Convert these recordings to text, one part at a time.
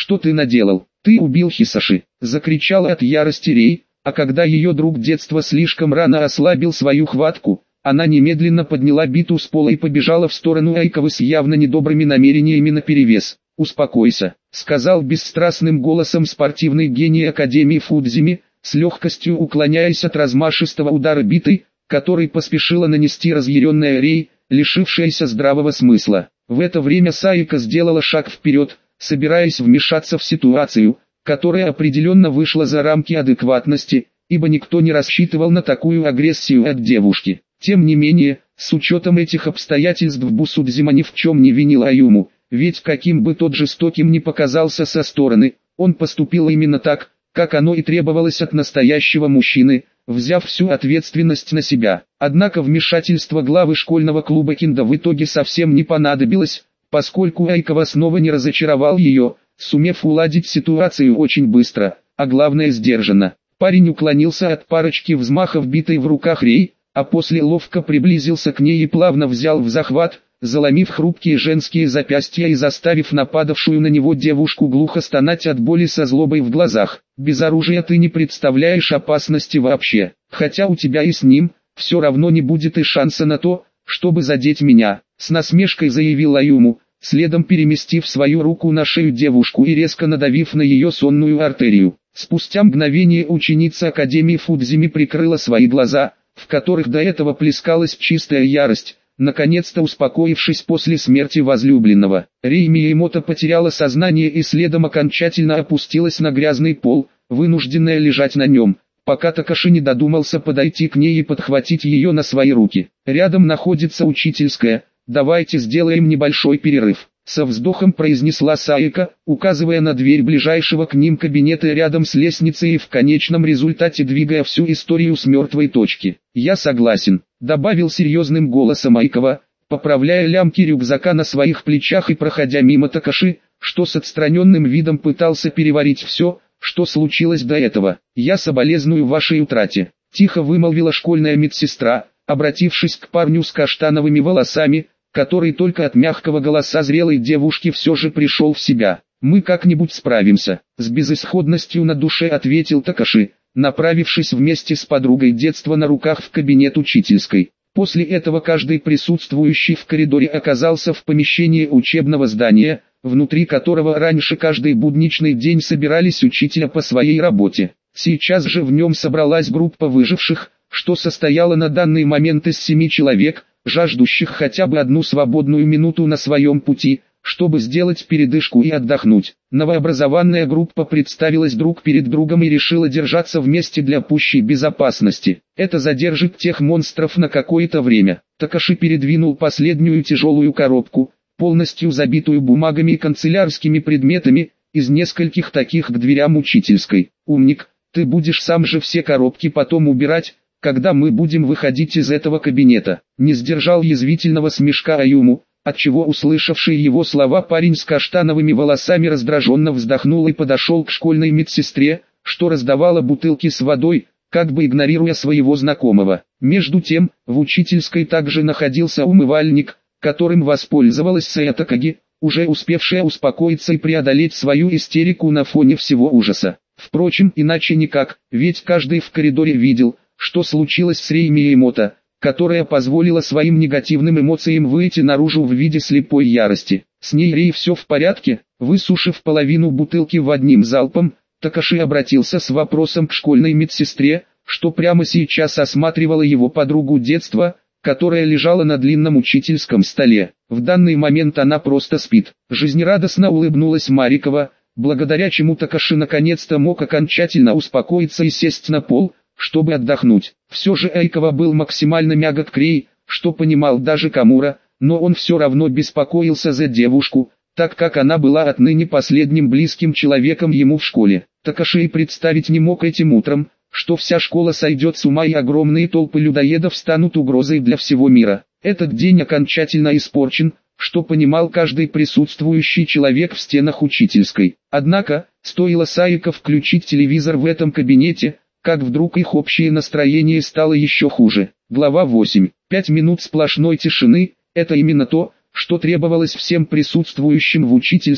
что ты наделал? Ты убил Хисаши!» — закричала от ярости Рей, а когда ее друг детства слишком рано ослабил свою хватку, она немедленно подняла биту с пола и побежала в сторону Айкавы с явно недобрыми намерениями наперевес. «Успокойся», — сказал бесстрастным голосом спортивный гений Академии Фудзими, с легкостью уклоняясь от размашистого удара битой, который поспешила нанести разъяренная Рей, лишившаяся здравого смысла. В это время Саика сделала шаг вперед, собираясь вмешаться в ситуацию, которая определенно вышла за рамки адекватности, ибо никто не рассчитывал на такую агрессию от девушки. Тем не менее, с учетом этих обстоятельств Бусудзима ни в чем не винил Аюму, ведь каким бы тот жестоким ни показался со стороны, он поступил именно так, как оно и требовалось от настоящего мужчины, взяв всю ответственность на себя. Однако вмешательство главы школьного клуба кендо в итоге совсем не понадобилось, поскольку Айкава снова не разочаровал ее, сумев уладить ситуацию очень быстро, а главное сдержанно. Парень уклонился от парочки взмахов битой в руках Рей, а после ловко приблизился к ней и плавно взял в захват, заломив хрупкие женские запястья и заставив нападавшую на него девушку глухо стонать от боли со злобой в глазах. «Без оружия ты не представляешь опасности вообще, хотя у тебя и с ним, все равно не будет и шанса на то, чтобы задеть меня», — с насмешкой заявил Аюму, следом переместив свою руку на шею девушку и резко надавив на ее сонную артерию. Спустя мгновение ученица Академии Фудзими прикрыла свои глаза, в которых до этого плескалась чистая ярость, наконец-то успокоившись после смерти возлюбленного. Рей Миямото потеряла сознание и следом окончательно опустилась на грязный пол, вынужденная лежать на нем, пока Такаши не додумался подойти к ней и подхватить ее на свои руки. «Рядом находится учительская, давайте сделаем небольшой перерыв», — со вздохом произнесла Саика, указывая на дверь ближайшего к ним кабинета рядом с лестницей и в конечном результате двигая всю историю с мертвой точки. «Я согласен», — добавил серьезным голосом Айкава, поправляя лямки рюкзака на своих плечах и проходя мимо Такаши, что с отстраненным видом пытался переварить все, что случилось до этого. «Я соболезную вашей утрате», — тихо вымолвила школьная медсестра, обратившись к парню с каштановыми волосами, который только от мягкого голоса зрелой девушки все же пришел в себя. «Мы как-нибудь справимся», — с безысходностью на душе ответил Такаши, направившись вместе с подругой детства на руках в кабинет учительской. После этого каждый присутствующий в коридоре оказался в помещении учебного здания, внутри которого раньше каждый будничный день собирались учителя по своей работе. Сейчас же в нем собралась группа выживших, что состояла на данный момент из 7 человек, жаждущих хотя бы одну свободную минуту на своем пути, чтобы сделать передышку и отдохнуть. Новообразованная группа представилась друг перед другом и решила держаться вместе для пущей безопасности. Это задержит тех монстров на какое-то время. Такаши передвинул последнюю тяжелую коробку, полностью забитую бумагами и канцелярскими предметами, из нескольких таких к дверям учительской. «Умник, ты будешь сам же все коробки потом убирать, когда мы будем выходить из этого кабинета», — не сдержал язвительного смешка Аюму, отчего услышавший его слова парень с каштановыми волосами раздраженно вздохнул и подошел к школьной медсестре, что раздавала бутылки с водой, как бы игнорируя своего знакомого. Между тем, в учительской также находился умывальник, которым воспользовалась Саятакаги, уже успевшая успокоиться и преодолеть свою истерику на фоне всего ужаса. Впрочем, иначе никак, ведь каждый в коридоре видел, что случилось с Рей Миямото, которая позволила своим негативным эмоциям выйти наружу в виде слепой ярости. С ней Рей все в порядке. Высушив половину бутылки в одним залпом, Такаши обратился с вопросом к школьной медсестре, что прямо сейчас осматривала его подругу детства, которая лежала на длинном учительском столе. В данный момент она просто спит. Жизнерадостно улыбнулась Марикова, благодаря чему Такаши наконец-то мог окончательно успокоиться и сесть на пол, чтобы отдохнуть. Все же Айкава был максимально мягок к Рей, что понимал даже Камура, но он все равно беспокоился за девушку, так как она была отныне последним близким человеком ему в школе. Такаши и представить не мог этим утром, что вся школа сойдет с ума и огромные толпы людоедов станут угрозой для всего мира. Этот день окончательно испорчен, что понимал каждый присутствующий человек в стенах учительской. Однако, стоило Саико включить телевизор в этом кабинете, как вдруг их общее настроение стало еще хуже. Глава 8. 5 минут сплошной тишины – это именно то, что требовалось всем присутствующим в учительской,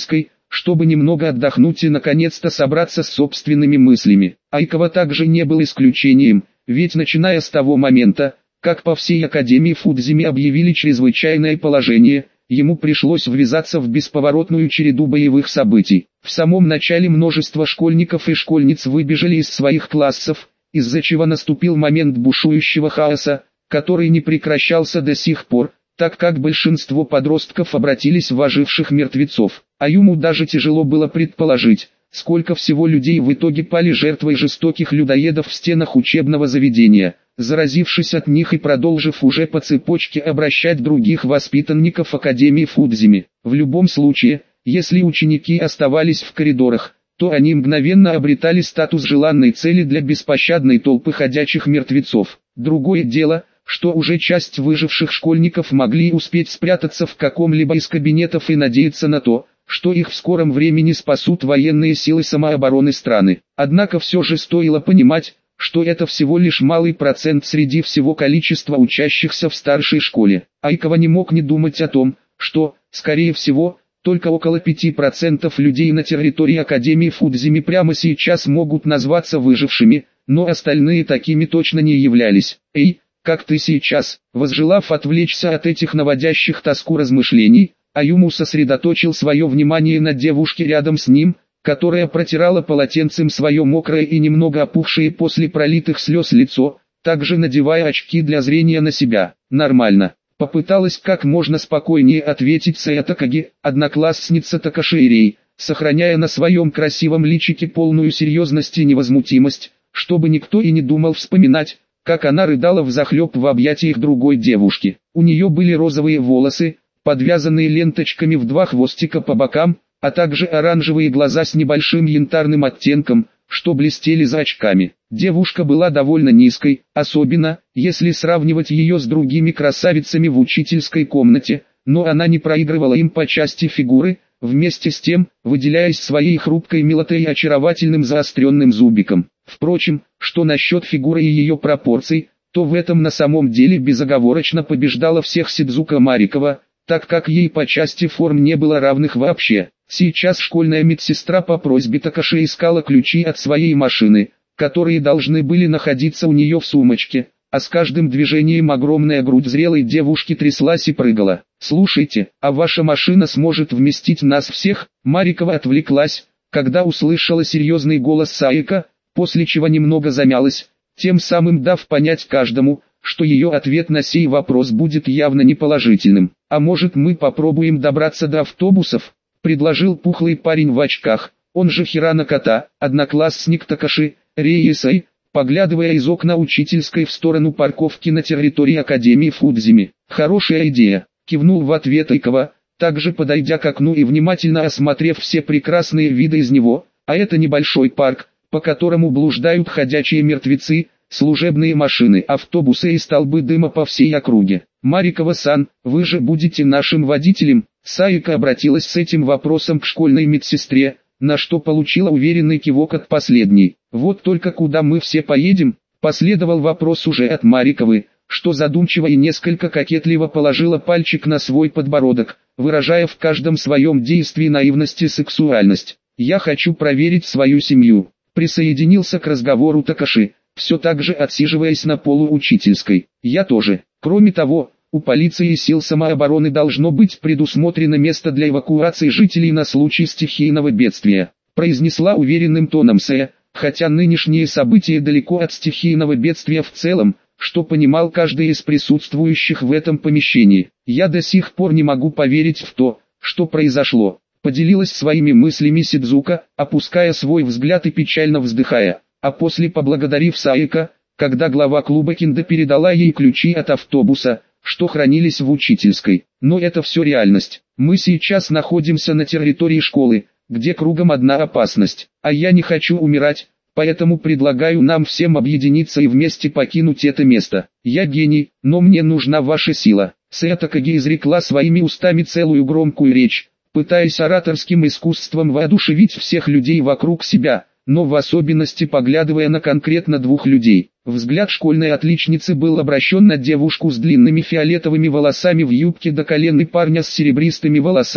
чтобы немного отдохнуть и наконец-то собраться с собственными мыслями. Айкова также не был исключением, ведь начиная с того момента, как по всей Академии Фудзими объявили чрезвычайное положение, ему пришлось ввязаться в бесповоротную череду боевых событий. В самом начале множество школьников и школьниц выбежали из своих классов, из-за чего наступил момент бушующего хаоса, который не прекращался до сих пор, так как большинство подростков обратились в оживших мертвецов. Аюму даже тяжело было предположить, сколько всего людей в итоге пали жертвой жестоких людоедов в стенах учебного заведения, заразившись от них и продолжив уже по цепочке обращать других воспитанников Академии Фудзими. В любом случае, если ученики оставались в коридорах, то они мгновенно обретали статус желанной цели для беспощадной толпы ходячих мертвецов. Другое дело, что уже часть выживших школьников могли успеть спрятаться в каком-либо из кабинетов и надеяться на то, что их в скором времени спасут военные силы самообороны страны. Однако все же стоило понимать, что это всего лишь малый процент среди всего количества учащихся в старшей школе. Айкова не мог не думать о том, что, скорее всего, только около 5% людей на территории Академии Фудзими прямо сейчас могут назваться выжившими, но остальные такими точно не являлись. «Эй, как ты сейчас?» Возжелав отвлечься от этих наводящих тоску размышлений, Аюму сосредоточил свое внимание на девушке рядом с ним, которая протирала полотенцем свое мокрое и немного опухшее после пролитых слез лицо, также надевая очки для зрения на себя. «Нормально», — попыталась как можно спокойнее ответить Сая Такаги, одноклассница Такаши Ирей, сохраняя на своем красивом личике полную серьезность и невозмутимость, чтобы никто и не думал вспоминать, как она рыдала взахлеб в объятиях другой девушки. У нее были розовые волосы, подвязанные ленточками в 2 хвостика по бокам, а также оранжевые глаза с небольшим янтарным оттенком, что блестели за очками. Девушка была довольно низкой, особенно, если сравнивать ее с другими красавицами в учительской комнате, но она не проигрывала им по части фигуры, вместе с тем, выделяясь своей хрупкой милотой и очаровательным заостренным зубиком. Впрочем, что насчет фигуры и ее пропорций, то в этом на самом деле безоговорочно побеждала всех Сидзука Марикова, так как ей по части форм не было равных вообще. Сейчас школьная медсестра по просьбе Такаши искала ключи от своей машины, которые должны были находиться у нее в сумочке, а с каждым движением огромная грудь зрелой девушки тряслась и прыгала. «Слушайте, а ваша машина сможет вместить нас всех?» Марикова отвлеклась, когда услышала серьезный голос Саика, после чего немного замялась, тем самым дав понять каждому, что ее ответ на сей вопрос будет явно неположительным. «А может, мы попробуем добраться до автобусов?» — предложил пухлый парень в очках, он же Хирана Кота, одноклассник Такаши, Рейисай, поглядывая из окна учительской в сторону парковки на территории Академии Фудзими. «Хорошая идея», — кивнул в ответ Айкова, также подойдя к окну и внимательно осмотрев все прекрасные виды из него, а это небольшой парк, по которому блуждают ходячие мертвецы, служебные машины, автобусы и столбы дыма по всей округе. «Марикова-сан, вы же будете нашим водителем?» Саика обратилась с этим вопросом к школьной медсестре, на что получила уверенный кивок от последней. «Вот только куда мы все поедем?» Последовал вопрос уже от Мариковы, что задумчиво и несколько кокетливо положила пальчик на свой подбородок, выражая в каждом своем действии наивность и сексуальность. «Я хочу проверить свою семью», присоединился к разговору Такаши, все так же отсиживаясь на полу учительской. «Я тоже. Кроме того, у полиции и сил самообороны должно быть предусмотрено место для эвакуации жителей на случай стихийного бедствия», произнесла уверенным тоном Сая, хотя нынешние события далеко от стихийного бедствия в целом, что понимал каждый из присутствующих в этом помещении. «Я до сих пор не могу поверить в то, что произошло», поделилась своими мыслями Сидзука, опуская свой взгляд и печально вздыхая, а после поблагодарив Саика, когда глава клуба Кинда передала ей ключи от автобуса, что хранились в учительской. «Но это все реальность. Мы сейчас находимся на территории школы, где кругом одна опасность, а я не хочу умирать, поэтому предлагаю нам всем объединиться и вместе покинуть это место. Я гений, но мне нужна ваша сила». Сая Такаги изрекла своими устами целую громкую речь, пытаясь ораторским искусством воодушевить всех людей вокруг себя, но в особенности поглядывая на конкретно 2 людей. Взгляд школьной отличницы был обращен на девушку с длинными фиолетовыми волосами в юбке до колен и парня с серебристыми волосами,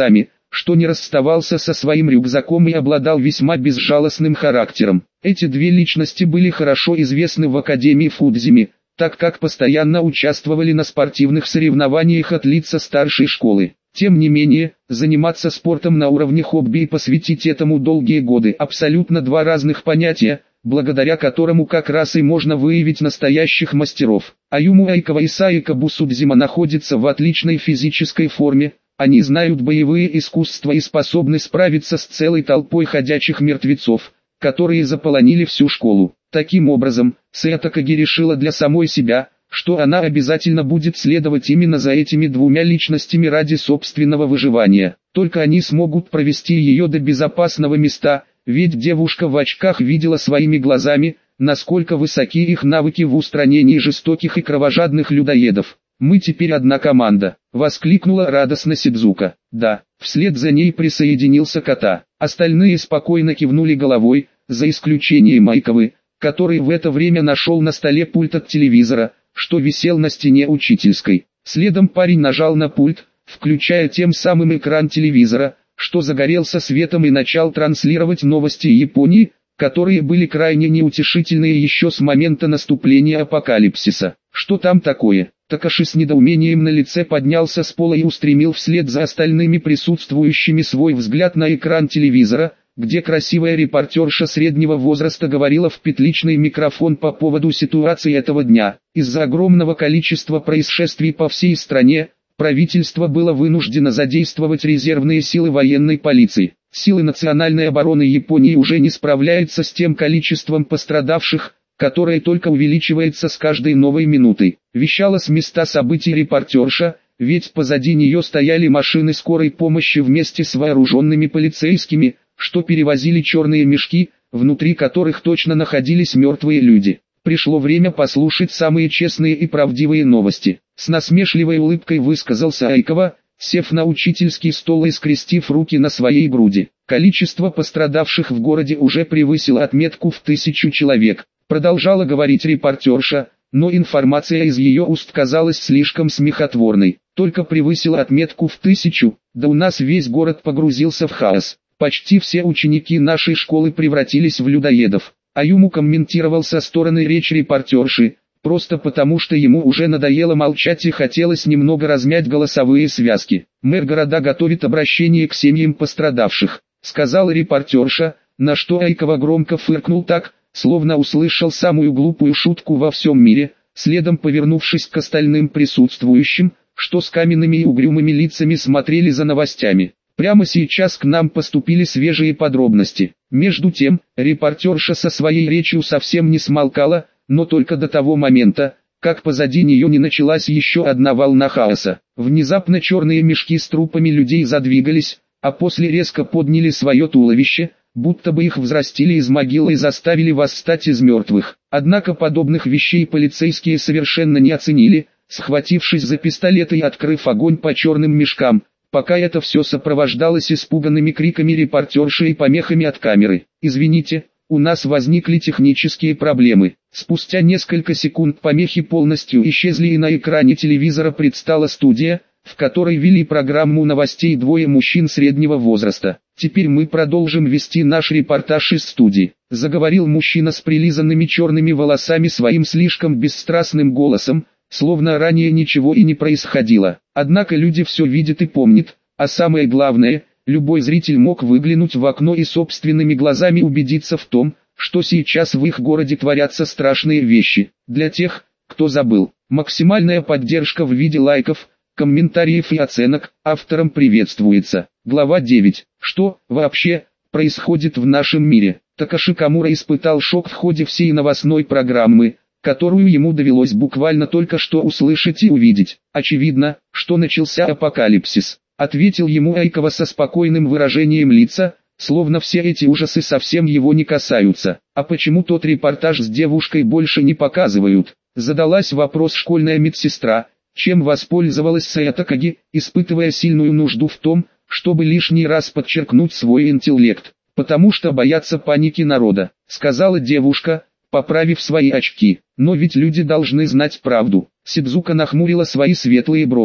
что не расставался со своим рюкзаком и обладал весьма безжалостным характером. Эти две личности были хорошо известны в Академии Фудзими, так как постоянно участвовали на спортивных соревнованиях от лица старшей школы. Тем не менее, заниматься спортом на уровне хобби и посвятить этому долгие годы – абсолютно два разных понятия, благодаря которому как раз и можно выявить настоящих мастеров. Аюму Айкава и Саика Бусудзима находятся в отличной физической форме, они знают боевые искусства и способны справиться с целой толпой ходячих мертвецов, которые заполонили всю школу. Таким образом, Саятакаги решила для самой себя, что она обязательно будет следовать именно за этими двумя личностями ради собственного выживания. Только они смогут провести ее до безопасного места, ведь девушка в очках видела своими глазами, насколько высоки их навыки в устранении жестоких и кровожадных людоедов. «Мы теперь одна команда», — воскликнула радостно Сидзука. «Да». Вслед за ней присоединился Кота. Остальные спокойно кивнули головой, за исключением Айкавы, который в это время нашел на столе пульт от телевизора, что висел на стене учительской. Следом парень нажал на пульт, включая тем самым экран телевизора, что загорелся светом и начал транслировать новости Японии, которые были крайне неутешительные еще с момента наступления апокалипсиса. «Что там такое?» Такаши с недоумением на лице поднялся с пола и устремил вслед за остальными присутствующими свой взгляд на экран телевизора, где красивая репортерша среднего возраста говорила в петличный микрофон по поводу ситуации этого дня. Из-за огромного количества происшествий по всей стране, правительство было вынуждено задействовать резервные силы военной полиции. Силы национальной обороны Японии уже не справляются с тем количеством пострадавших, которое только увеличивается с каждой новой минутой. Вещала с места событий репортерша, ведь позади нее стояли машины скорой помощи вместе с вооруженными полицейскими, что перевозили черные мешки, внутри которых точно находились мертвые люди. Пришло время послушать самые честные и правдивые новости. С насмешливой улыбкой высказался Айкава, сев на учительский стол и скрестив руки на своей груди. Количество пострадавших в городе уже превысило отметку в 1000 человек. Продолжала говорить репортерша, но информация из ее уст казалась слишком смехотворной. Только превысила отметку в 1000, да у нас весь город погрузился в хаос. Почти все ученики нашей школы превратились в людоедов. Аюму комментировал со стороны речь репортерши, просто потому что ему уже надоело молчать и хотелось немного размять голосовые связки. «Мэр города готовит обращение к семьям пострадавших», — сказала репортерша, на что Айкава громко фыркнул так, словно услышал самую глупую шутку во всем мире, следом повернувшись к остальным присутствующим, что с каменными и угрюмыми лицами смотрели за новостями. «Прямо сейчас к нам поступили свежие подробности». Между тем, репортерша со своей речью совсем не смолкала, но только до того момента, как позади нее не началась еще одна волна хаоса. Внезапно черные мешки с трупами людей задвигались, а после резко подняли свое туловище, будто бы их взрастили из могилы и заставили восстать из мертвых. Однако подобных вещей полицейские совершенно не оценили, схватившись за пистолеты и открыв огонь по черным мешкам, пока это все сопровождалось испуганными криками репортерши и помехами от камеры. «Извините, у нас возникли технические проблемы». Спустя несколько секунд помехи полностью исчезли и на экране телевизора предстала студия, в которой вели программу новостей двое мужчин среднего возраста. «Теперь мы продолжим вести наш репортаж из студии», — заговорил мужчина с прилизанными черными волосами своим слишком бесстрастным голосом, словно ранее ничего и не происходило. Однако люди все видят и помнят, а самое главное, любой зритель мог выглянуть в окно и собственными глазами убедиться в том, что сейчас в их городе творятся страшные вещи. Для тех, кто забыл, максимальная поддержка в виде лайков, комментариев и оценок авторам приветствуется. Глава 9. Что, вообще, происходит в нашем мире? Такаши Камура испытал шок в ходе всей новостной программы, которую ему довелось буквально только что услышать и увидеть. «Очевидно, что начался апокалипсис», — ответил ему Айкава со спокойным выражением лица, словно все эти ужасы совсем его не касаются. «А почему тот репортаж с девушкой больше не показывают?» — задалась вопрос школьная медсестра, чем воспользовалась Саятакаги, испытывая сильную нужду в том, чтобы лишний раз подчеркнуть свой интеллект. «Потому что боятся паники народа», — сказала девушка, поправив свои очки. «Но ведь люди должны знать правду». Сидзука нахмурила свои светлые бровки.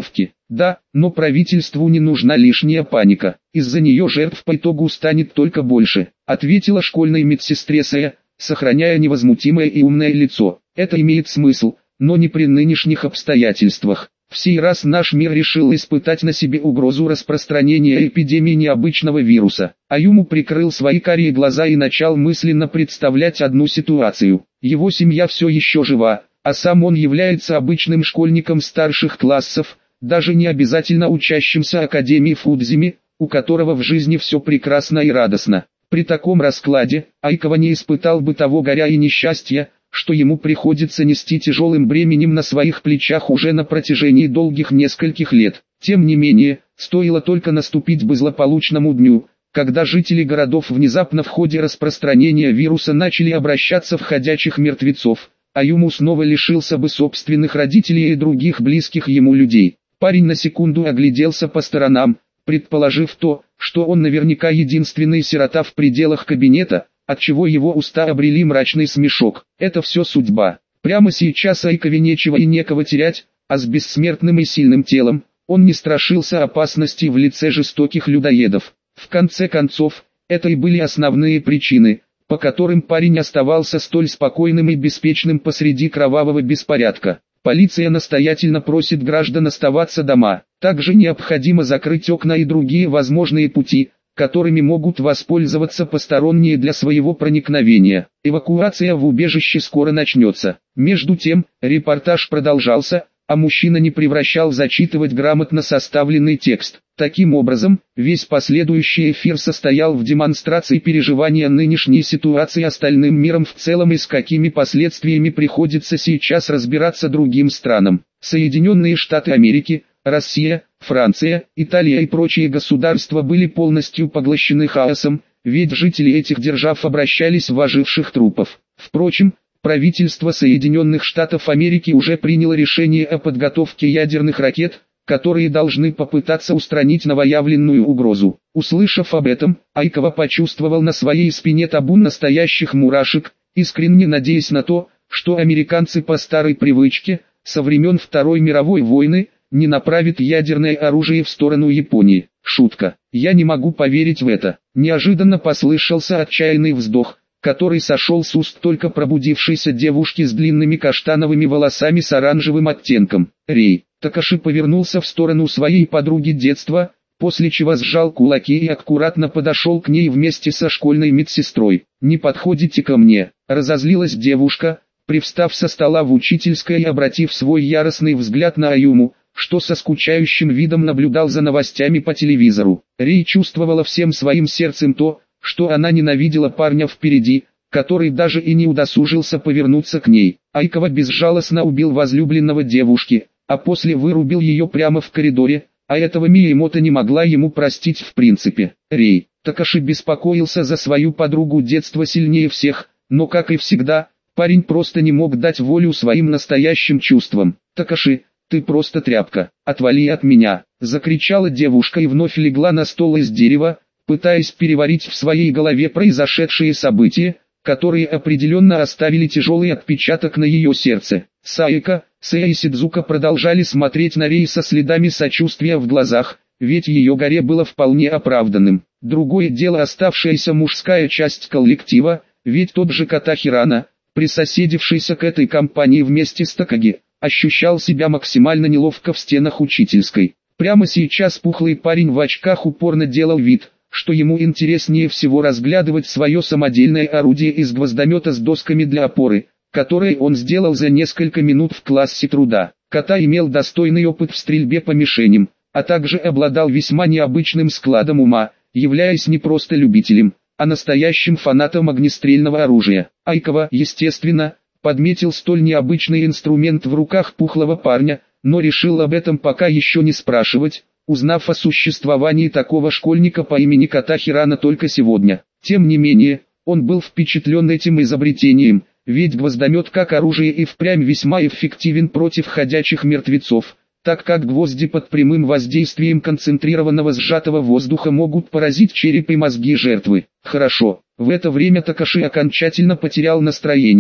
Да, но правительству не нужна лишняя паника. Из-за нее жертв по итогу станет только больше, ответила школьной медсестре Сая, сохраняя невозмутимое и умное лицо. Это имеет смысл, но не при нынешних обстоятельствах. В сей раз наш мир решил испытать на себе угрозу распространения эпидемии необычного вируса. Аюму прикрыл свои карие глаза и начал мысленно представлять одну ситуацию. Его семья все еще жива, а сам он является обычным школьником старших классов, даже не обязательно учащимся Академии Фудзими, у которого в жизни все прекрасно и радостно. При таком раскладе, Айкава не испытал бы того горя и несчастья, что ему приходится нести тяжелым бременем на своих плечах уже на протяжении долгих нескольких лет. Тем не менее, стоило только наступить бы злополучному дню, когда жители городов внезапно в ходе распространения вируса начали обращаться в ходячих мертвецов, Аюму снова лишился бы собственных родителей и других близких ему людей. Парень на секунду огляделся по сторонам, предположив то, что он наверняка единственный сирота в пределах кабинета, отчего его уста обрели мрачный смешок. Это все судьба. Прямо сейчас Айкове нечего и некого терять, а с бессмертным и сильным телом, он не страшился опасности в лице жестоких людоедов. В конце концов, это и были основные причины, по которым парень оставался столь спокойным и беспечным посреди кровавого беспорядка. Полиция настоятельно просит граждан оставаться дома. Также необходимо закрыть окна и другие возможные пути, которыми могут воспользоваться посторонние для своего проникновения. Эвакуация в убежище скоро начнется. Между тем, репортаж продолжался, а мужчина не превращал зачитывать грамотно составленный текст. Таким образом, весь последующий эфир состоял в демонстрации переживания нынешней ситуации остальным миром в целом и с какими последствиями приходится сейчас разбираться другим странам. Соединенные Штаты Америки, Россия, Франция, Италия и прочие государства были полностью поглощены хаосом, ведь жители этих держав обращались в оживших трупов. Впрочем, правительство Соединенных Штатов Америки уже приняло решение о подготовке ядерных ракет, которые должны попытаться устранить новоявленную угрозу. Услышав об этом, Айкава почувствовал на своей спине табун настоящих мурашек, искренне надеясь на то, что американцы по старой привычке, со времен Второй мировой войны, не направит ядерное оружие в сторону Японии. Шутка. Я не могу поверить в это. Неожиданно послышался отчаянный вздох, который сошел с уст только пробудившейся девушки с длинными каштановыми волосами с оранжевым оттенком. Рей. Такаши повернулся в сторону своей подруги детства, после чего сжал кулаки и аккуратно подошел к ней вместе со школьной медсестрой. «Не подходите ко мне», — разозлилась девушка, привстав со стола в учительской и обратив свой яростный взгляд на Аюму, что со скучающим видом наблюдал за новостями по телевизору. Рей чувствовала всем своим сердцем то, что она ненавидела парня впереди, который даже и не удосужился повернуться к ней. Айкава безжалостно убил возлюбленного девушки, а после вырубил ее прямо в коридоре, а этого Миямото не могла ему простить в принципе. Рей. Такаши беспокоился за свою подругу детства сильнее всех, но как и всегда, парень просто не мог дать волю своим настоящим чувствам. «Такаши, ты просто тряпка, отвали от меня!» — закричала девушка и вновь легла на стол из дерева, пытаясь переварить в своей голове произошедшие события, которые определенно оставили тяжелый отпечаток на ее сердце. Саика, Сая и Сидзука продолжали смотреть на Рей со следами сочувствия в глазах, ведь ее горе было вполне оправданным. Другое дело оставшаяся мужская часть коллектива, ведь тот же Кота Хирана, присоседившийся к этой компании вместе с Такаги, ощущал себя максимально неловко в стенах учительской. Прямо сейчас пухлый парень в очках упорно делал вид, что ему интереснее всего разглядывать свое самодельное орудие из гвоздомета с досками для опоры, которое он сделал за несколько минут в классе труда. Кота имел достойный опыт в стрельбе по мишеням, а также обладал весьма необычным складом ума, являясь не просто любителем, а настоящим фанатом огнестрельного оружия. Айкава, естественно, подметил столь необычный инструмент в руках пухлого парня, но решил об этом пока еще не спрашивать, узнав о существовании такого школьника по имени Кота Хирана только сегодня. Тем не менее, он был впечатлен этим изобретением, ведь гвоздомет как оружие и впрямь весьма эффективен против ходячих мертвецов, так как гвозди под прямым воздействием концентрированного сжатого воздуха могут поразить череп и мозги жертвы. Хорошо, в это время Такаши окончательно потерял настроение,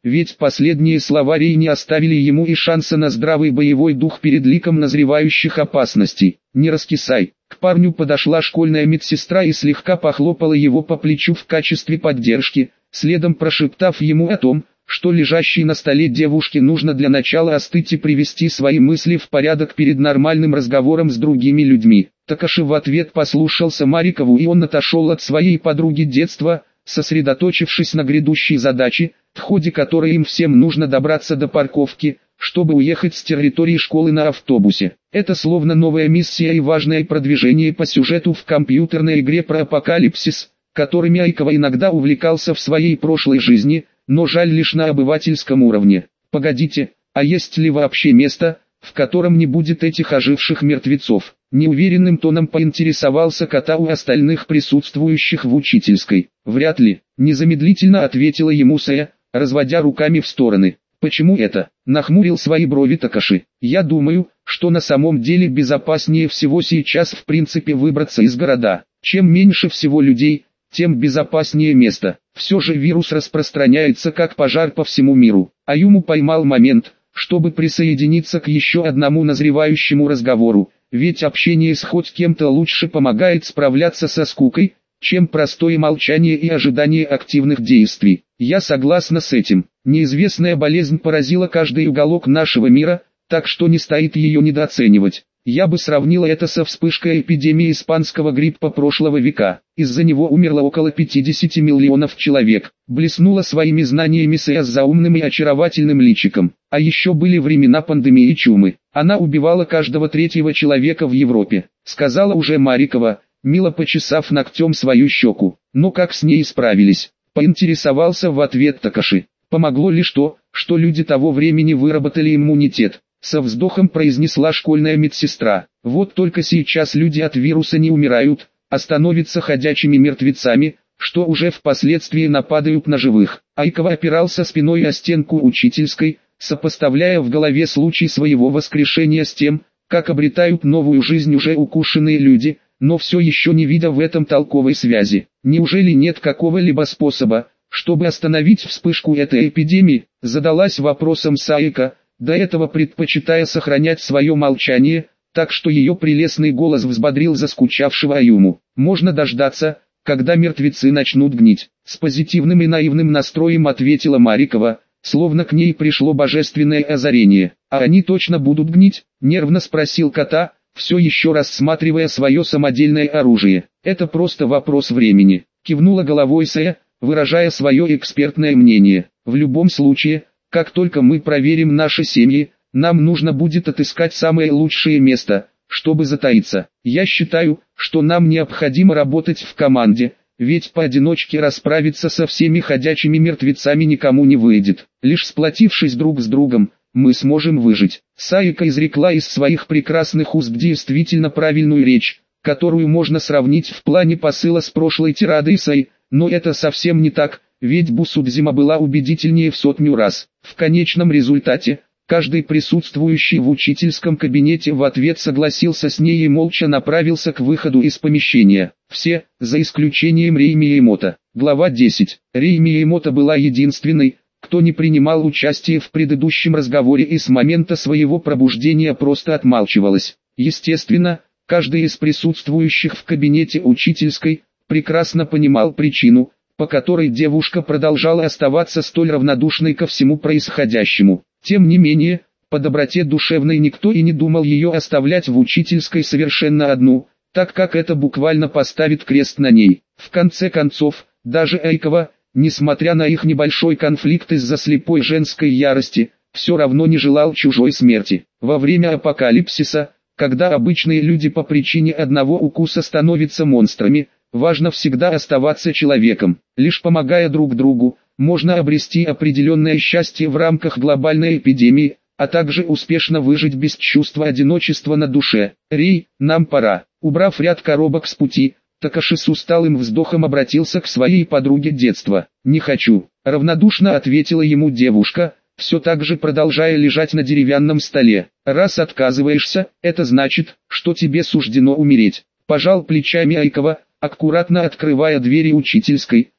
ведь последние слова Рей не оставили ему и шанса на здравый боевой дух перед ликом назревающих опасностей. «Не раскисай». К парню подошла школьная медсестра и слегка похлопала его по плечу в качестве поддержки, следом прошептав ему о том, что лежащей на столе девушке нужно для начала остыть и привести свои мысли в порядок перед нормальным разговором с другими людьми. Такаши в ответ послушался Марикову, и он отошел от своей подруги детства, сосредоточившись на грядущей задаче, в ходе которой им всем нужно добраться до парковки, чтобы уехать с территории школы на автобусе. Это словно новая миссия и важное продвижение по сюжету в компьютерной игре про апокалипсис, которыми Айкава иногда увлекался в своей прошлой жизни, но жаль лишь на обывательском уровне. «Погодите, а есть ли вообще место, в котором не будет этих оживших мертвецов?» Неуверенным тоном поинтересовался Кота у остальных присутствующих в учительской. «Вряд ли», незамедлительно ответила ему Сая, разводя руками в стороны. «Почему это?» Нахмурил свои брови Такаши. «Я думаю, что на самом деле безопаснее всего сейчас в принципе выбраться из города. Чем меньше всего людей, тем безопаснее место. Все же вирус распространяется как пожар по всему миру». Аюму поймал момент, чтобы присоединиться к еще одному назревающему разговору, ведь общение с хоть кем-то лучше помогает справляться со скукой, чем простое молчание и ожидание активных действий. «Я согласна с этим. Неизвестная болезнь поразила каждый уголок нашего мира, так что не стоит ее недооценивать. Я бы сравнила это со вспышкой эпидемии испанского гриппа прошлого века. Из-за него умерло около 50 миллионов человек». Блеснула своими знаниями Сая с заумным и очаровательным личиком. А еще были времена пандемии чумы. Она убивала каждого третьего человека в Европе, сказала уже Марикова, мило почесав ногтем свою щеку. «Но как с ней справились?» Поинтересовался в ответ Такаши. «Помогло лишь то, что люди того времени выработали иммунитет», со вздохом произнесла школьная медсестра. «Вот только сейчас люди от вируса не умирают, а становятся ходячими мертвецами, что уже впоследствии нападают на живых». Айкава опирался спиной о стенку учительской, сопоставляя в голове случай своего воскрешения с тем, как обретают новую жизнь уже укушенные люди, но все еще не видя в этом толковой связи. «Неужели нет какого-либо способа, чтобы остановить вспышку этой эпидемии?» Задалась вопросом Саика, до этого предпочитая сохранять свое молчание, так что ее прелестный голос взбодрил заскучавшего Аюму. «Можно дождаться, когда мертвецы начнут гнить», с позитивным и наивным настроем ответила Марикова, словно к ней пришло божественное озарение. «А они точно будут гнить?» нервно спросил Кота, все еще рассматривая свое самодельное оружие. «Это просто вопрос времени», кивнула головой Сая, выражая свое экспертное мнение. «В любом случае, как только мы проверим наши семьи, нам нужно будет отыскать самое лучшее место, чтобы затаиться. Я считаю, что нам необходимо работать в команде, ведь поодиночке расправиться со всеми ходячими мертвецами никому не выйдет. Лишь сплотившись друг с другом, мы сможем выжить». Саика изрекла из своих прекрасных уст действительно правильную речь, которую можно сравнить в плане посыла с прошлой тирадой Саи, но это совсем не так, ведь Бусудзима была убедительнее в 100 раз. В конечном результате, каждый присутствующий в учительском кабинете в ответ согласился с ней и молча направился к выходу из помещения. Все, за исключением Рей Миямото. Глава 10. Рей Миямото была единственной, кто не принимал участие в предыдущем разговоре и с момента своего пробуждения просто отмалчивалась. Естественно, каждый из присутствующих в кабинете учительской прекрасно понимал причину, по которой девушка продолжала оставаться столь равнодушной ко всему происходящему. Тем не менее, по доброте душевной никто и не думал ее оставлять в учительской совершенно одну, так как это буквально поставит крест на ней. В конце концов, даже Айкава, несмотря на их небольшой конфликт из-за слепой женской ярости, все равно не желал чужой смерти. Во время апокалипсиса, когда обычные люди по причине одного укуса становятся монстрами, важно всегда оставаться человеком. Лишь помогая друг другу, можно обрести определенное счастье в рамках глобальной эпидемии, а также успешно выжить без чувства одиночества на душе. «Рей, нам пора». Убрав ряд коробок с пути, Такаши с усталым вздохом обратился к своей подруге детства. «Не хочу», — равнодушно ответила ему девушка, все так же продолжая лежать на деревянном столе. «Раз отказываешься, это значит, что тебе суждено умереть». Пожал плечами Айкава, аккуратно открывая двери учительской,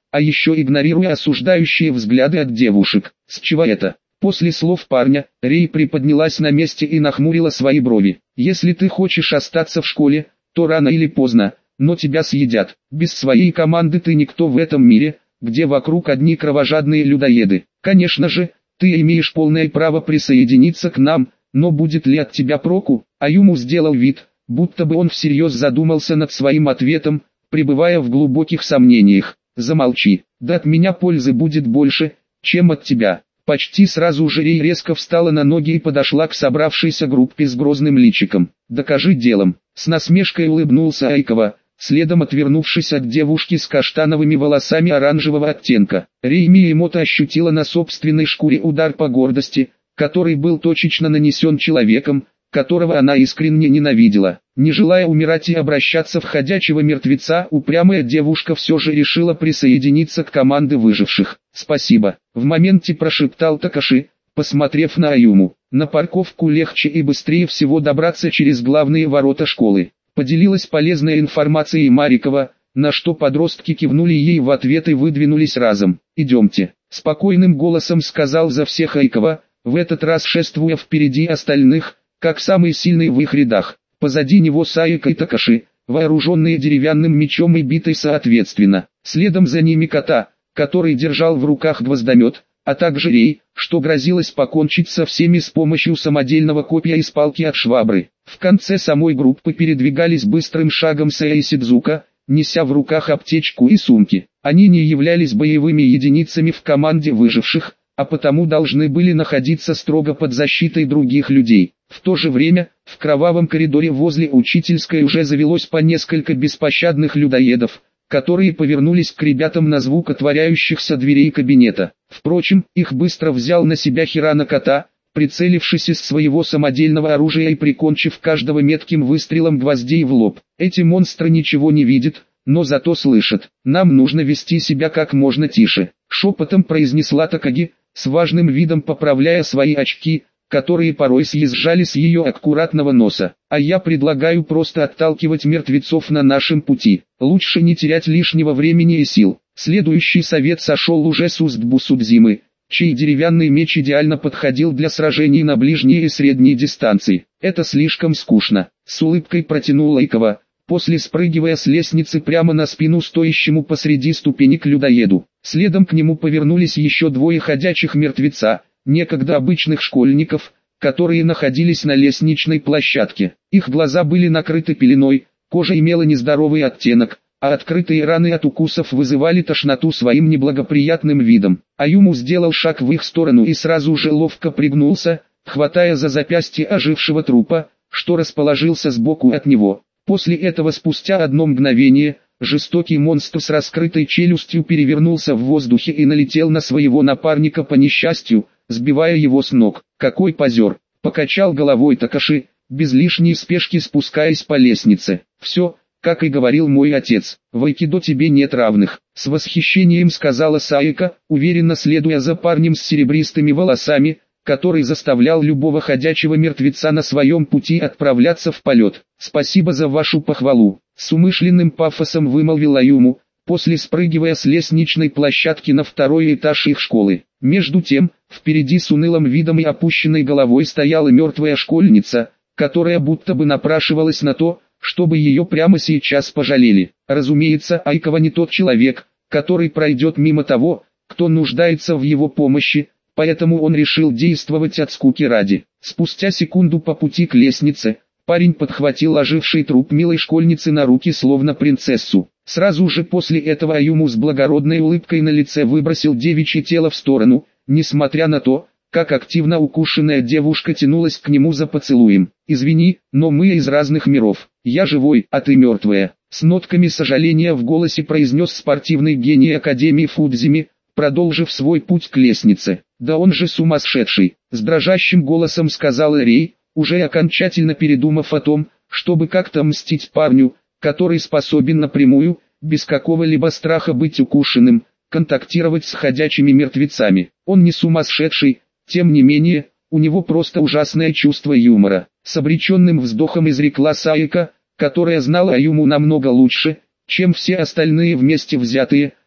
а еще игнорируя осуждающие взгляды от девушек. С чего это? После слов парня, Рей приподнялась на месте и нахмурила свои брови. Если ты хочешь остаться в школе, то рано или поздно, но тебя съедят. Без своей команды ты никто в этом мире, где вокруг одни кровожадные людоеды. Конечно же, ты имеешь полное право присоединиться к нам, но будет ли от тебя проку? Аюму сделал вид, будто бы он всерьез задумался над своим ответом, пребывая в глубоких сомнениях. Замолчи, да от меня пользы будет больше, чем от тебя. Почти сразу же Рей резко встала на ноги и подошла к собравшейся группе с грозным личиком. «Докажи делом», — с насмешкой улыбнулся Айкова, следом отвернувшись от девушки с каштановыми волосами оранжевого оттенка. Рей Миямото ощутила на собственной шкуре удар по гордости, который был точечно нанесен человеком, которого она искренне ненавидела. Не желая умирать и обращаться в ходячего мертвеца, упрямая девушка все же решила присоединиться к команде выживших. «Спасибо», — в моменте прошептал Такаши, посмотрев на Аюму. «На парковку легче и быстрее всего добраться через главные ворота школы». Поделилась полезной информацией Марикова, на что подростки кивнули ей в ответ и выдвинулись разом. «Идемте», — спокойным голосом сказал за всех Айкова, в этот раз шествуя впереди остальных, как самый сильный в их рядах. Позади него Саика и Такаши, вооруженные деревянным мечом и битой соответственно. Следом за ними Кота, который держал в руках гвоздомет, а также Рей, что грозилось покончить со всеми с помощью самодельного копья из палки от швабры. В конце самой группы передвигались быстрым шагом Сая и Сидзука, неся в руках аптечку и сумки. Они не являлись боевыми единицами в команде выживших, а потому должны были находиться строго под защитой других людей. В то же время, в кровавом коридоре возле учительской уже завелось по несколько беспощадных людоедов, которые повернулись к ребятам на звук отворяющихся дверей кабинета. Впрочем, их быстро взял на себя Хирана Кота, прицелившись из своего самодельного оружия и прикончив каждого метким выстрелом гвоздей в лоб. Эти монстры ничего не видят, но зато слышат. «Нам нужно вести себя как можно тише», — шепотом произнесла Такаги, с важным видом поправляя свои очки, которые порой съезжали с ее аккуратного носа. «А я предлагаю просто отталкивать мертвецов на нашем пути. Лучше не терять лишнего времени и сил». Следующий совет сошел уже с уст Бусудзимы, чей деревянный меч идеально подходил для сражений на ближней и средней дистанции. «Это слишком скучно», — с улыбкой протянул Айкова, после спрыгивая с лестницы прямо на спину стоящему посреди ступенек людоеду. Следом к нему повернулись еще двое ходячих мертвеца, некогда обычных школьников, которые находились на лестничной площадке. Их глаза были накрыты пеленой, кожа имела нездоровый оттенок, а открытые раны от укусов вызывали тошноту своим неблагоприятным видом. Аюму сделал шаг в их сторону и сразу же ловко пригнулся, хватая за запястье ожившего трупа, что расположился сбоку от него. После этого спустя одно мгновение, жестокий монстр с раскрытой челюстью перевернулся в воздухе и налетел на своего напарника по несчастью, сбивая его с ног. «Какой позер!» — покачал головой Такаши, без лишней спешки спускаясь по лестнице. «Все, как и говорил мой отец, в айкидо тебе нет равных», — с восхищением сказала Саика, уверенно следуя за парнем с серебристыми волосами, который заставлял любого ходячего мертвеца на своем пути отправляться в полет. «Спасибо за вашу похвалу», — с умышленным пафосом вымолвил Аюму, после спрыгивая с лестничной площадки на второй этаж их школы. Между тем, впереди с унылым видом и опущенной головой стояла мертвая школьница, которая будто бы напрашивалась на то, чтобы ее прямо сейчас пожалели. Разумеется, Айкова не тот человек, который пройдет мимо того, кто нуждается в его помощи, поэтому он решил действовать от скуки ради. Спустя секунду по пути к лестнице, парень подхватил оживший труп милой школьницы на руки словно принцессу. Сразу же после этого Аюму с благородной улыбкой на лице выбросил девичье тело в сторону, несмотря на то, как активно укушенная девушка тянулась к нему за поцелуем. «Извини, но мы из разных миров. Я живой, а ты мертвая», — с нотками сожаления в голосе произнес спортивный гений Академии Фудзими, продолжив свой путь к лестнице. «Да он же сумасшедший», — с дрожащим голосом сказал Рей, уже окончательно передумав о том, чтобы как-то мстить парню, который способен напрямую, без какого-либо страха быть укушенным, контактировать с ходячими мертвецами. Он не сумасшедший, тем не менее, у него просто ужасное чувство юмора. С обреченным вздохом изрекла Саика, которая знала Аюму намного лучше, чем все остальные вместе взятые,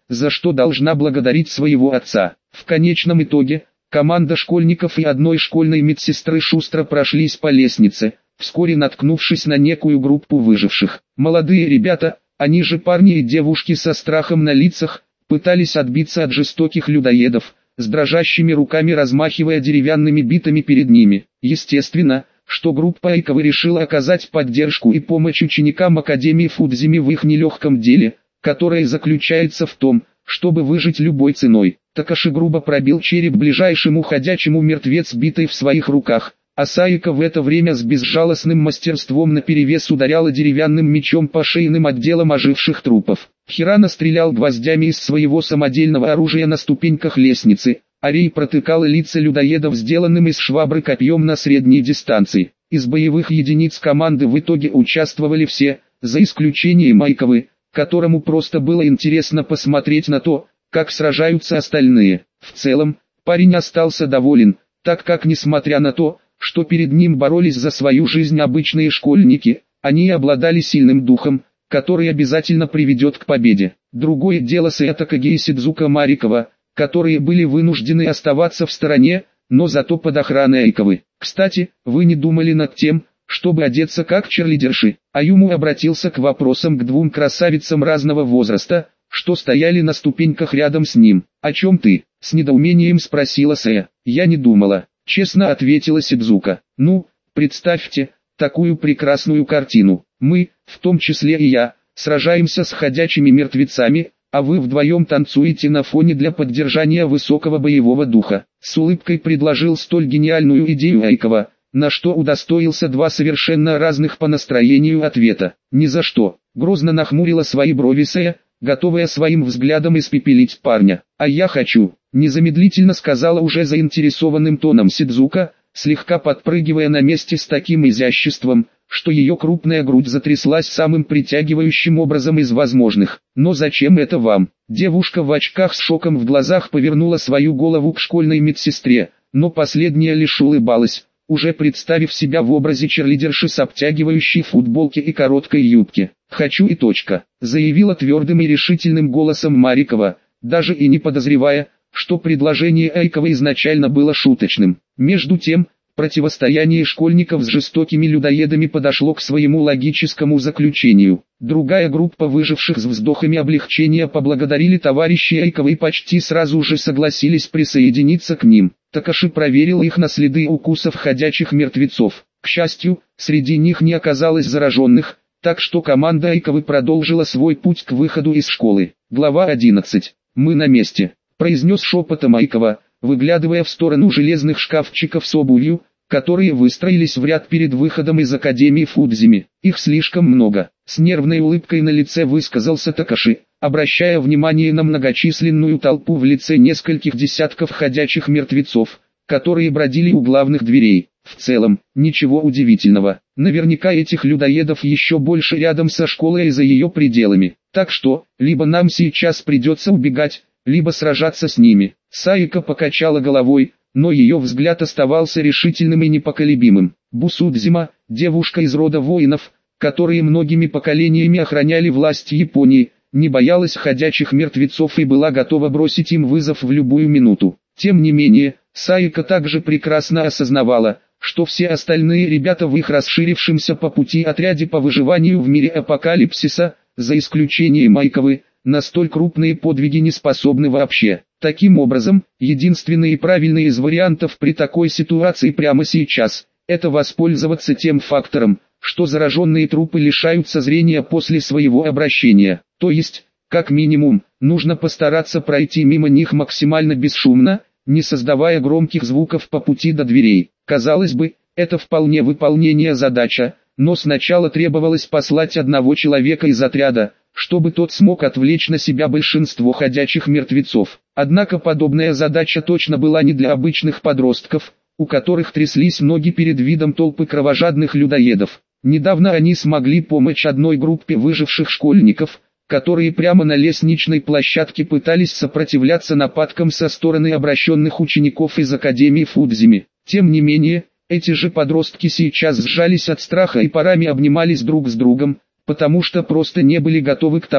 за что должна благодарить своего отца. В конечном итоге, команда школьников и одной школьной медсестры шустро прошлись по лестнице, вскоре наткнувшись на некую группу выживших. Молодые ребята, они же парни и девушки со страхом на лицах, пытались отбиться от жестоких людоедов, с дрожащими руками размахивая деревянными битами перед ними. Естественно, что группа Айковы решила оказать поддержку и помощь ученикам Академии Фудзими в их нелегком деле, которое заключается в том, чтобы выжить любой ценой. Такаши грубо пробил череп ближайшему ходячему мертвец битой в своих руках, а Саика в это время с безжалостным мастерством наперевес ударяла деревянным мечом по шейным отделам оживших трупов. Хирана стрелял гвоздями из своего самодельного оружия на ступеньках лестницы, а Рей протыкал лица людоедов сделанным из швабры копьем на средней дистанции. Из боевых единиц команды в итоге участвовали все, за исключением Айковы, которому просто было интересно посмотреть на то, как сражаются остальные. В целом, парень остался доволен, так как несмотря на то, что перед ним боролись за свою жизнь обычные школьники, они обладали сильным духом, который обязательно приведет к победе. Другое дело Саятакаги и Сидзука Марикова, которые были вынуждены оставаться в стороне, но зато под охраной Айковы. Кстати, вы не думали над тем, чтобы одеться как черлидерши? Аюму обратился к вопросам к двум красавицам разного возраста, что стояли на ступеньках рядом с ним. «О чем ты?» — с недоумением спросила Сая. «Я не думала», — честно ответила Сидзука. «Ну, представьте, такую прекрасную картину. Мы, в том числе и я, сражаемся с ходячими мертвецами, а вы вдвоем танцуете на фоне для поддержания высокого боевого духа». С улыбкой предложил столь гениальную идею Айкова, на что удостоился два совершенно разных по настроению ответа. «Ни за что», — грозно нахмурила свои брови Сая, готовая своим взглядом испепелить парня. «А я хочу», — незамедлительно сказала уже заинтересованным тоном Сидзука, слегка подпрыгивая на месте с таким изяществом, что ее крупная грудь затряслась самым притягивающим образом из возможных. «Но зачем это вам?» Девушка в очках с шоком в глазах повернула свою голову к школьной медсестре, но последняя лишь улыбалась, уже представив себя в образе черлидерши с обтягивающей футболки и короткой юбки. «Хочу и точка», — заявила твердым и решительным голосом Марикова, даже и не подозревая, что предложение Айкова изначально было шуточным. Между тем, противостояние школьников с жестокими людоедами подошло к своему логическому заключению. Другая группа выживших с вздохами облегчения поблагодарили товарищей Айкова и почти сразу же согласились присоединиться к ним. Такаши проверил их на следы укусов ходячих мертвецов. К счастью, среди них не оказалось зараженных, так что команда Айковы продолжила свой путь к выходу из школы. Глава 11. «Мы на месте», — произнес шепотом Айкова, выглядывая в сторону железных шкафчиков с обувью, которые выстроились в ряд перед выходом из Академии Фудзими. «Их слишком много», — с нервной улыбкой на лице высказался Такаши, обращая внимание на многочисленную толпу в лице нескольких десятков ходячих мертвецов, которые бродили у главных дверей. В целом, ничего удивительного. Наверняка этих людоедов еще больше рядом со школой и за ее пределами. Так что, либо нам сейчас придется убегать, либо сражаться с ними. Саика покачала головой, но ее взгляд оставался решительным и непоколебимым. Бусудзима, девушка из рода воинов, которые многими поколениями охраняли власть Японии, не боялась ходячих мертвецов и была готова бросить им вызов в любую минуту. Тем не менее, Саика также прекрасно осознавала, что все остальные ребята в их расширившемся по пути отряде по выживанию в мире апокалипсиса, за исключением Айковы, на столь крупные подвиги не способны вообще. Таким образом, единственный и правильный из вариантов при такой ситуации прямо сейчас – это воспользоваться тем фактором, что зараженные трупы лишаются зрения после своего обращения. То есть, как минимум, нужно постараться пройти мимо них максимально бесшумно, не создавая громких звуков по пути до дверей. Казалось бы, это вполне выполнение задача, но сначала требовалось послать одного человека из отряда, чтобы тот смог отвлечь на себя большинство ходячих мертвецов. Однако подобная задача точно была не для обычных подростков, у которых тряслись ноги перед видом толпы кровожадных людоедов. Недавно они смогли помочь одной группе выживших школьников, которые прямо на лестничной площадке пытались сопротивляться нападкам со стороны обращенных учеников из Академии Фудзими. Тем не менее, эти же подростки сейчас сжались от страха и парами обнимались друг с другом, потому что просто не были готовы к тому,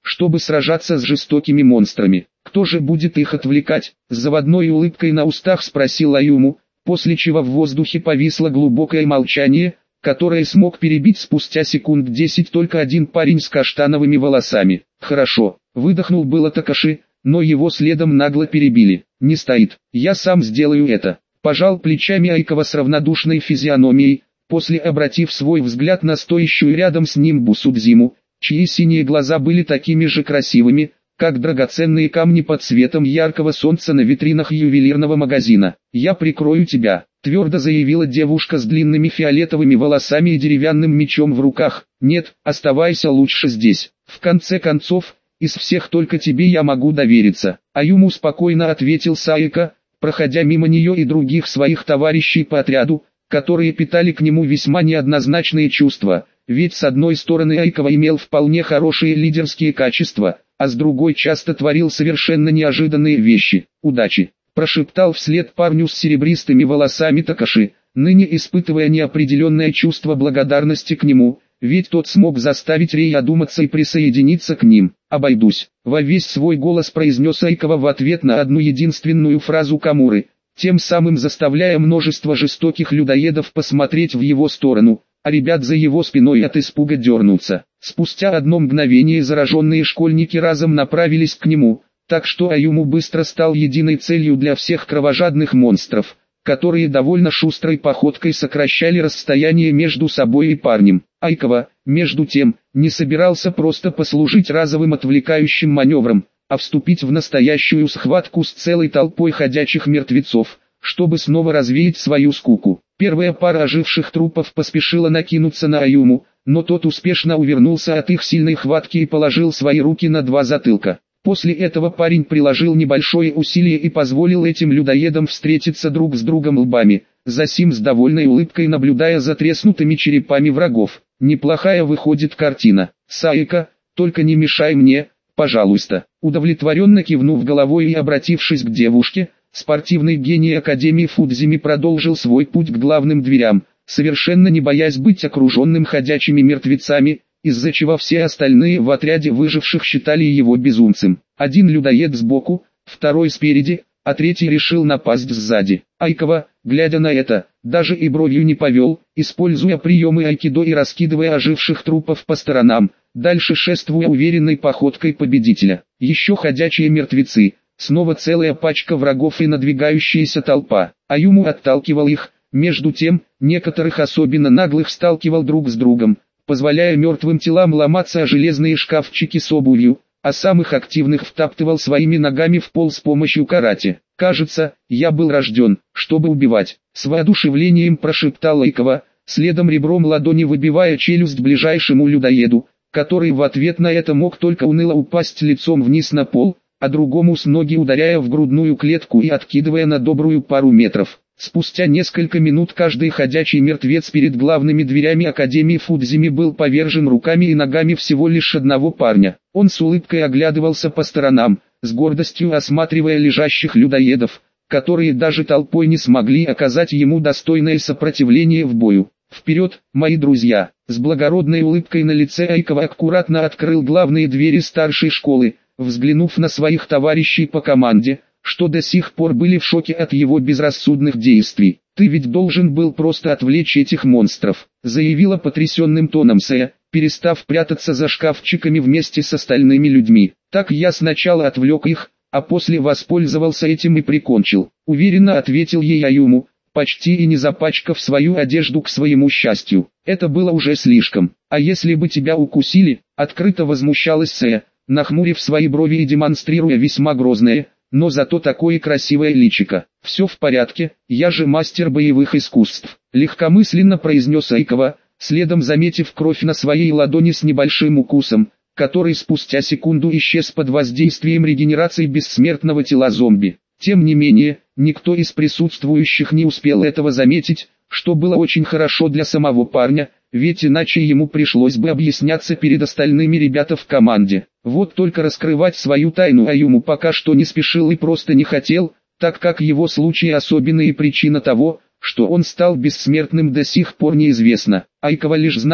чтобы сражаться с жестокими монстрами. Кто же будет их отвлекать? С заводной улыбкой на устах спросил Аюму, после чего в воздухе повисло глубокое молчание, которое смог перебить спустя секунд 10 только один парень с каштановыми волосами. «Хорошо», — выдохнул было Такаши, но его следом нагло перебили. «Не стоит, я сам сделаю это», — пожал плечами Айкава с равнодушной физиономией, после обратив свой взгляд на стоящую рядом с ним Бусудзиму, чьи синие глаза были такими же красивыми, как драгоценные камни под светом яркого солнца на витринах ювелирного магазина. «Я прикрою тебя», — твердо заявила девушка с длинными фиолетовыми волосами и деревянным мечом в руках. «Нет, оставайся лучше здесь. В конце концов, из всех только тебе я могу довериться». Аюму спокойно ответил Саика, проходя мимо нее и других своих товарищей по отряду, которые питали к нему весьма неоднозначные чувства, ведь с одной стороны Айкава имел вполне хорошие лидерские качества, а с другой часто творил совершенно неожиданные вещи. «Удачи!» – прошептал вслед парню с серебристыми волосами Такаши, ныне испытывая неопределенное чувство благодарности к нему, ведь тот смог заставить Рей одуматься и присоединиться к ним. «Обойдусь!» – во весь свой голос произнес Айкава в ответ на одну единственную фразу Камуры, тем самым заставляя множество жестоких людоедов посмотреть в его сторону, а ребят за его спиной от испуга дернуться. Спустя одно мгновение зараженные школьники разом направились к нему, так что Аюму быстро стал единой целью для всех кровожадных монстров, которые довольно шустрой походкой сокращали расстояние между собой и парнем. Айкава, между тем, не собирался просто послужить разовым отвлекающим маневром, а вступить в настоящую схватку с целой толпой ходячих мертвецов, чтобы снова развеять свою скуку. Первая пара оживших трупов поспешила накинуться на Аюму, но тот успешно увернулся от их сильной хватки и положил свои руки на два затылка. После этого парень приложил небольшое усилие и позволил этим людоедам встретиться друг с другом лбами, засим с довольной улыбкой наблюдая за треснутыми черепами врагов. «Неплохая выходит картина. Саика, только не мешай мне, пожалуйста». Удовлетворенно кивнув головой и обратившись к девушке, спортивный гений Академии Фудзими продолжил свой путь к главным дверям, совершенно не боясь быть окруженным ходячими мертвецами, из-за чего все остальные в отряде выживших считали его безумцем. Один людоед сбоку, второй спереди, а третий решил напасть сзади. Айкава, глядя на это, даже и бровью не повел, используя приемы айкидо и раскидывая оживших трупов по сторонам, дальше шествуя уверенной походкой победителя. Еще ходячие мертвецы, снова целая пачка врагов и надвигающаяся толпа. Аюму отталкивал их, между тем, некоторых особенно наглых сталкивал друг с другом, позволяя мертвым телам ломаться о железные шкафчики с обувью, а самых активных втаптывал своими ногами в пол с помощью карате. «Кажется, я был рожден, чтобы убивать», — с воодушевлением прошептал Айкава, следом ребром ладони выбивая челюсть ближайшему людоеду, который в ответ на это мог только уныло упасть лицом вниз на пол, а другому с ноги ударяя в грудную клетку и откидывая на добрую пару метров. Спустя несколько минут каждый ходячий мертвец перед главными дверями Академии Фудзими был повержен руками и ногами всего лишь одного парня. Он с улыбкой оглядывался по сторонам, с гордостью осматривая лежащих людоедов, которые даже толпой не смогли оказать ему достойное сопротивление в бою. «Вперед, мои друзья!» С благородной улыбкой на лице Айкава аккуратно открыл главные двери старшей школы, взглянув на своих товарищей по команде, что до сих пор были в шоке от его безрассудных действий. «Ты ведь должен был просто отвлечь этих монстров», заявила потрясенным тоном Сая, перестав прятаться за шкафчиками вместе с остальными людьми. «Так я сначала отвлек их, а после воспользовался этим и прикончил», уверенно ответил ей Аюму, почти и не запачкав свою одежду к своему счастью. «Это было уже слишком. А если бы тебя укусили?» Открыто возмущалась Сая, нахмурив свои брови и демонстрируя весьма грозное, но зато такое красивое личико. «Все в порядке, я же мастер боевых искусств», легкомысленно произнес Айкава, следом заметив кровь на своей ладони с небольшим укусом, который спустя секунду исчез под воздействием регенерации бессмертного тела зомби. Тем не менее, никто из присутствующих не успел этого заметить, что было очень хорошо для самого парня, ведь иначе ему пришлось бы объясняться перед остальными ребятами в команде. Вот только раскрывать свою тайну Аюму пока что не спешил и просто не хотел, так как его случай особенный и причина того, что он стал бессмертным до сих пор неизвестна. Айкава лишь знал,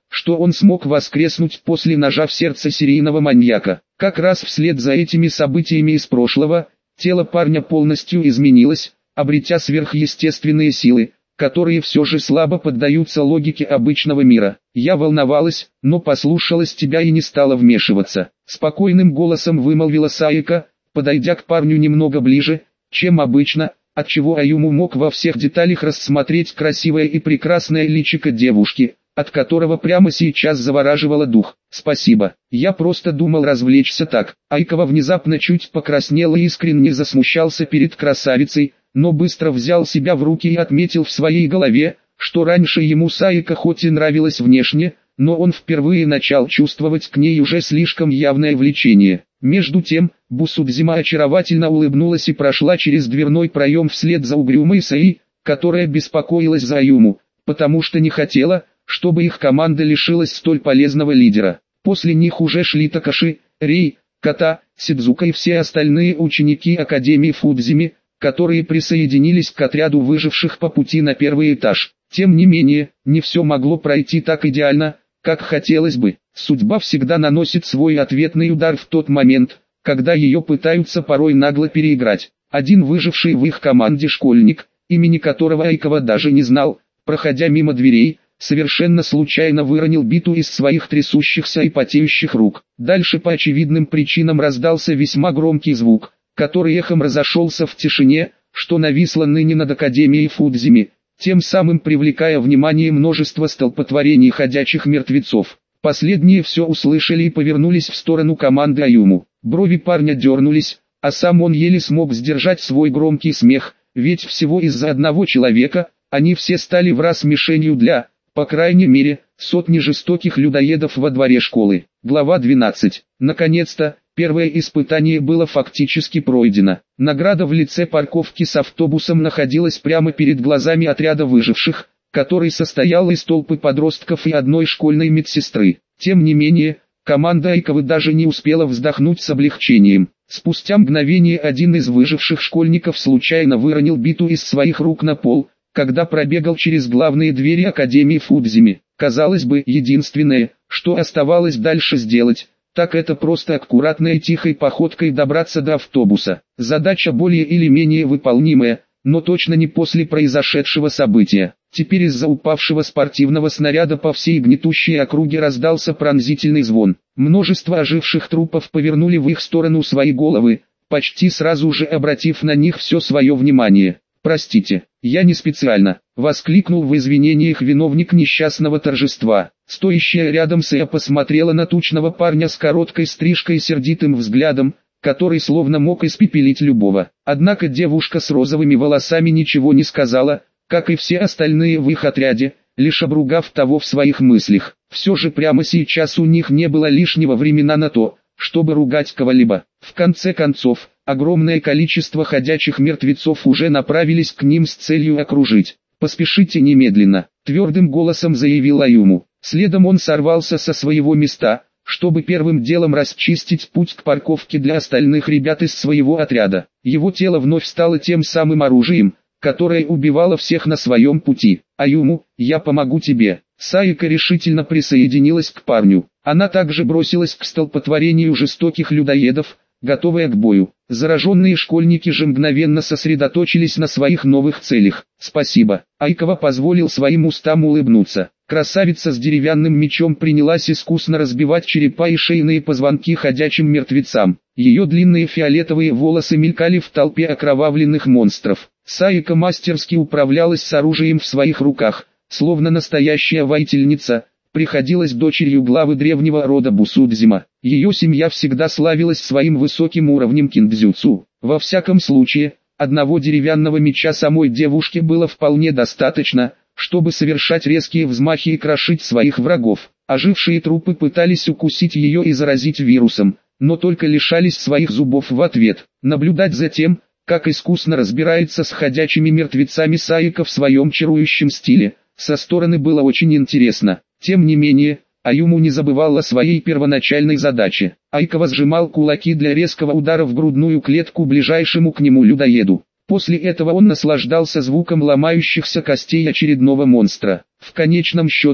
что он смог воскреснуть после ножа в сердце серийного маньяка. Как раз вслед за этими событиями из прошлого, тело парня полностью изменилось, обретя сверхъестественные силы, которые все же слабо поддаются логике обычного мира. Я волновалась, но послушалась тебя и не стала вмешиваться. Спокойным голосом вымолвила Саика, подойдя к парню немного ближе, чем обычно, отчего Аюму мог во всех деталях рассмотреть красивое и прекрасное личико девушки, от которого прямо сейчас завораживало дух. «Спасибо, я просто думал развлечься так». Айкова внезапно чуть покраснела и искренне засмущался перед красавицей, но быстро взял себя в руки и отметил в своей голове, что раньше ему Саика хоть и нравилась внешне, но он впервые начал чувствовать к ней уже слишком явное влечение. Между тем, Бусудзима очаровательно улыбнулась и прошла через дверной проем вслед за угрюмой Саи, которая беспокоилась за Аюму, потому что не хотела, чтобы их команда лишилась столь полезного лидера. После них уже шли Такаши, Рей, Ката, Сидзука и все остальные ученики Академии Фудзими, которые присоединились к отряду выживших по пути на первый этаж. Тем не менее, не все могло пройти так идеально, как хотелось бы. Судьба всегда наносит свой ответный удар в тот момент, когда ее пытаются порой нагло переиграть. Один выживший в их команде школьник, имени которого Айкова даже не знал, проходя мимо дверей, совершенно случайно выронил биту из своих трясущихся и потеющих рук. Дальше по очевидным причинам раздался весьма громкий звук, который эхом разошелся в тишине, что нависло ныне над Академией Фудзими, тем самым привлекая внимание множества столпотворений ходячих мертвецов. Последние все услышали и повернулись в сторону команды Аюму. Брови парня дернулись, а сам он еле смог сдержать свой громкий смех, ведь всего из-за одного человека, они все стали враз мишенью для, по крайней мере, сотни жестоких людоедов во дворе школы. Глава 12. Наконец-то, первое испытание было фактически пройдено. Награда в лице парковки с автобусом находилась прямо перед глазами отряда выживших, который состоял из толпы подростков и одной школьной медсестры. Тем не менее, команда Айковы даже не успела вздохнуть с облегчением. Спустя мгновение один из выживших школьников случайно выронил биту из своих рук на пол, когда пробегал через главные двери Академии Фудзими. Казалось бы, единственное, что оставалось дальше сделать, так это просто аккуратной и тихой походкой добраться до автобуса. Задача более или менее выполнимая, но точно не после произошедшего события. Теперь из-за упавшего спортивного снаряда по всей гнетущей округе раздался пронзительный звон. Множество оживших трупов повернули в их сторону свои головы, почти сразу же обратив на них все свое внимание. «Простите, я не специально», — воскликнул в извинениях виновник несчастного торжества. Стоящая рядом Сэя посмотрела на тучного парня с короткой стрижкой и сердитым взглядом, который словно мог испепелить любого. Однако девушка с розовыми волосами ничего не сказала, как и все остальные в их отряде, лишь обругав того в своих мыслях. Все же прямо сейчас у них не было лишнего времени на то, чтобы ругать кого-либо. В конце концов, огромное количество ходячих мертвецов уже направились к ним с целью окружить. «Поспешите немедленно», — твердым голосом заявил Аюму. Следом он сорвался со своего места, чтобы первым делом расчистить путь к парковке для остальных ребят из своего отряда. Его тело вновь стало тем самым оружием, которое убивало всех на своем пути. «Аюму, я помогу тебе». Саика решительно присоединилась к парню. Она также бросилась к столпотворению жестоких людоедов, готовая к бою. Зараженные школьники же мгновенно сосредоточились на своих новых целях. «Спасибо». Айкова позволил своим устам улыбнуться. Красавица с деревянным мечом принялась искусно разбивать черепа и шейные позвонки ходячим мертвецам. Ее длинные фиолетовые волосы мелькали в толпе окровавленных монстров. Саика мастерски управлялась с оружием в своих руках, словно настоящая воительница. Приходилась дочерью главы древнего рода Бусудзима. Ее семья всегда славилась своим высоким уровнем киндзюцу. Во всяком случае, одного деревянного меча самой девушке было вполне достаточно, чтобы совершать резкие взмахи и крошить своих врагов. Ожившие трупы пытались укусить ее и заразить вирусом, но только лишались своих зубов в ответ. Наблюдать за тем, как искусно разбирается с ходячими мертвецами Саика в своем чарующем стиле, со стороны было очень интересно. Тем не менее, Аюму не забывал о своей первоначальной задаче. Айкова сжимал кулаки для резкого удара в грудную клетку ближайшему к нему людоеду. После этого он наслаждался звуком ломающихся костей очередного монстра. В конечном счете,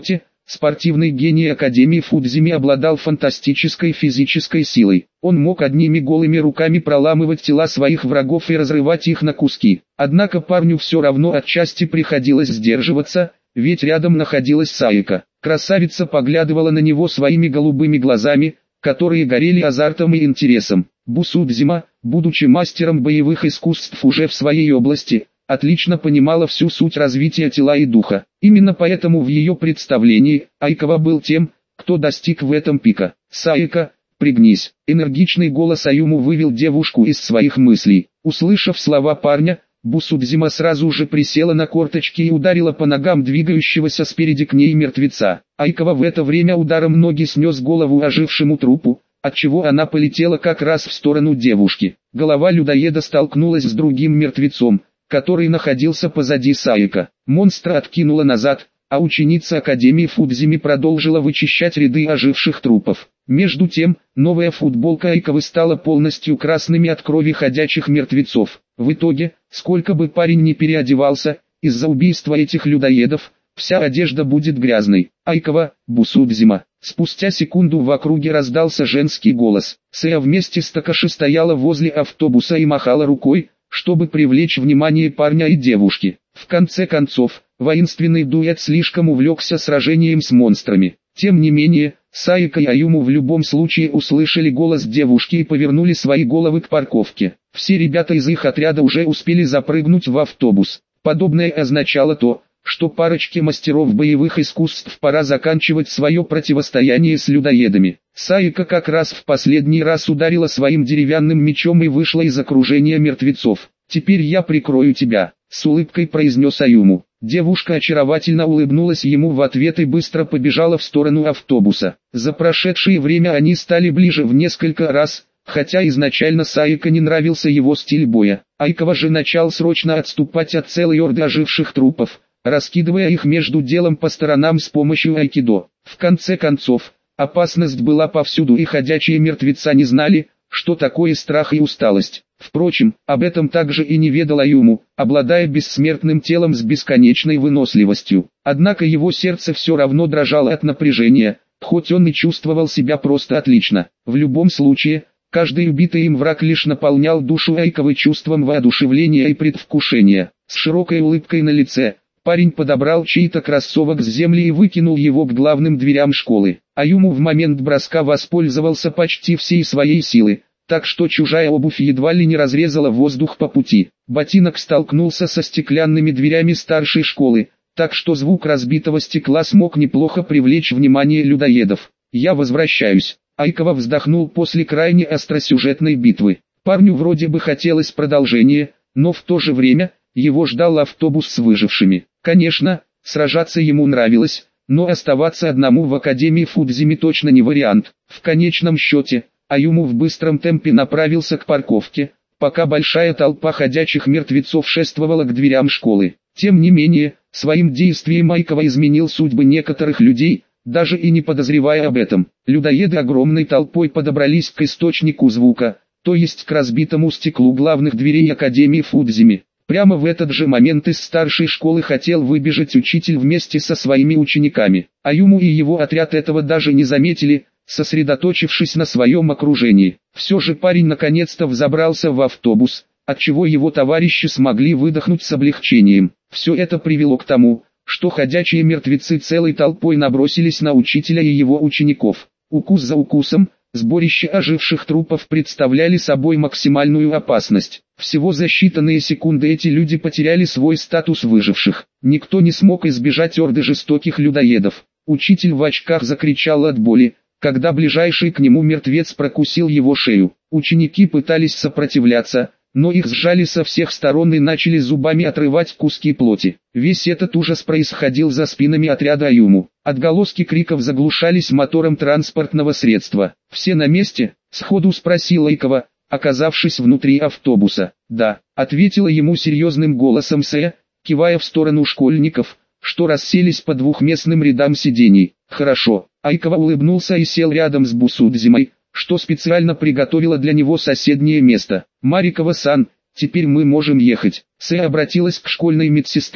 Спортивный гений Академии Фудзими обладал фантастической физической силой. Он мог одними голыми руками проламывать тела своих врагов и разрывать их на куски. Однако парню все равно отчасти приходилось сдерживаться, ведь рядом находилась Саика. Красавица поглядывала на него своими голубыми глазами, которые горели азартом и интересом. Бусудзима, будучи мастером боевых искусств уже в своей области, отлично понимала всю суть развития тела и духа. Именно поэтому в ее представлении Айкава был тем, кто достиг в этом пика. «Саика, пригнись!» Энергичный голос Аюму вывел девушку из своих мыслей. Услышав слова парня, Бусудзима сразу же присела на корточки и ударила по ногам двигающегося спереди к ней мертвеца. Айкава в это время ударом ноги снес голову ожившему трупу, отчего она полетела как раз в сторону девушки. Голова людоеда столкнулась с другим мертвецом, который находился позади Саика. Монстра откинула назад, а ученица Академии Фудзими продолжила вычищать ряды оживших трупов. Между тем, новая футболка Айкавы стала полностью красными от крови ходячих мертвецов. В итоге, сколько бы парень ни переодевался, из-за убийства этих людоедов, вся одежда будет грязной. Айкава, Бусудзима. Спустя секунду в округе раздался женский голос. Сэя вместе с Такаши стояла возле автобуса и махала рукой, чтобы привлечь внимание парня и девушки. В конце концов, воинственный дуэт слишком увлекся сражением с монстрами. Тем не менее, Саика и Аюму в любом случае услышали голос девушки и повернули свои головы к парковке. Все ребята из их отряда уже успели запрыгнуть в автобус. Подобное означало то, что парочке мастеров боевых искусств пора заканчивать свое противостояние с людоедами. Саика как раз в последний раз ударила своим деревянным мечом и вышла из окружения мертвецов. «Теперь я прикрою тебя», — с улыбкой произнес Аюму. Девушка очаровательно улыбнулась ему в ответ и быстро побежала в сторону автобуса. За прошедшее время они стали ближе в несколько раз, хотя изначально Саика не нравился его стиль боя. Айкава же начал срочно отступать от целой орды оживших трупов, раскидывая их между делом по сторонам с помощью айкидо. В конце концов, опасность была повсюду и ходячие мертвеца не знали, что такое страх и усталость. Впрочем, об этом также и не ведал Аюму, обладая бессмертным телом с бесконечной выносливостью. Однако его сердце все равно дрожало от напряжения, хоть он и чувствовал себя просто отлично. В любом случае, каждый убитый им враг лишь наполнял душу Айкавы чувством воодушевления и предвкушения. С широкой улыбкой на лице, парень подобрал чей-то кроссовок с земли и выкинул его к главным дверям школы. Аюму в момент броска воспользовался почти всей своей силы, так что чужая обувь едва ли не разрезала воздух по пути. Ботинок столкнулся со стеклянными дверями старшей школы, так что звук разбитого стекла смог неплохо привлечь внимание людоедов. «Я возвращаюсь», — Айкава вздохнул после крайне остросюжетной битвы. Парню вроде бы хотелось продолжения, но в то же время его ждал автобус с выжившими. Конечно, сражаться ему нравилось, но оставаться одному в Академии Фудзими точно не вариант. В конечном счете, Аюму в быстром темпе направился к парковке, пока большая толпа ходячих мертвецов шествовала к дверям школы. Тем не менее, своим действием Айкава изменил судьбы некоторых людей, даже и не подозревая об этом. Людоеды огромной толпой подобрались к источнику звука, то есть к разбитому стеклу главных дверей Академии Фудзими. Прямо в этот же момент из старшей школы хотел выбежать учитель вместе со своими учениками. Аюму и его отряд этого даже не заметили, сосредоточившись на своем окружении. Все же парень наконец-то взобрался в автобус, отчего его товарищи смогли выдохнуть с облегчением. Все это привело к тому, что ходячие мертвецы целой толпой набросились на учителя и его учеников. Укус за укусом, сборище оживших трупов представляли собой максимальную опасность. Всего за считанные секунды эти люди потеряли свой статус выживших. Никто не смог избежать орды жестоких людоедов. Учитель в очках закричал от боли, когда ближайший к нему мертвец прокусил его шею. Ученики пытались сопротивляться, но их сжали со всех сторон и начали зубами отрывать куски плоти. Весь этот ужас происходил за спинами отряда Аюму. Отголоски криков заглушались мотором транспортного средства. «Все на месте?» — сходу спросила Айкава, оказавшись внутри автобуса. «Да», — ответила ему серьезным голосом Сэя, кивая в сторону школьников, что расселись по двухместным рядам сидений. «Хорошо». Айкава улыбнулся и сел рядом с Бусудзимой, что специально приготовила для него соседнее место. «Марикова-сан, теперь мы можем ехать». Сэ обратилась к школьной медсестре,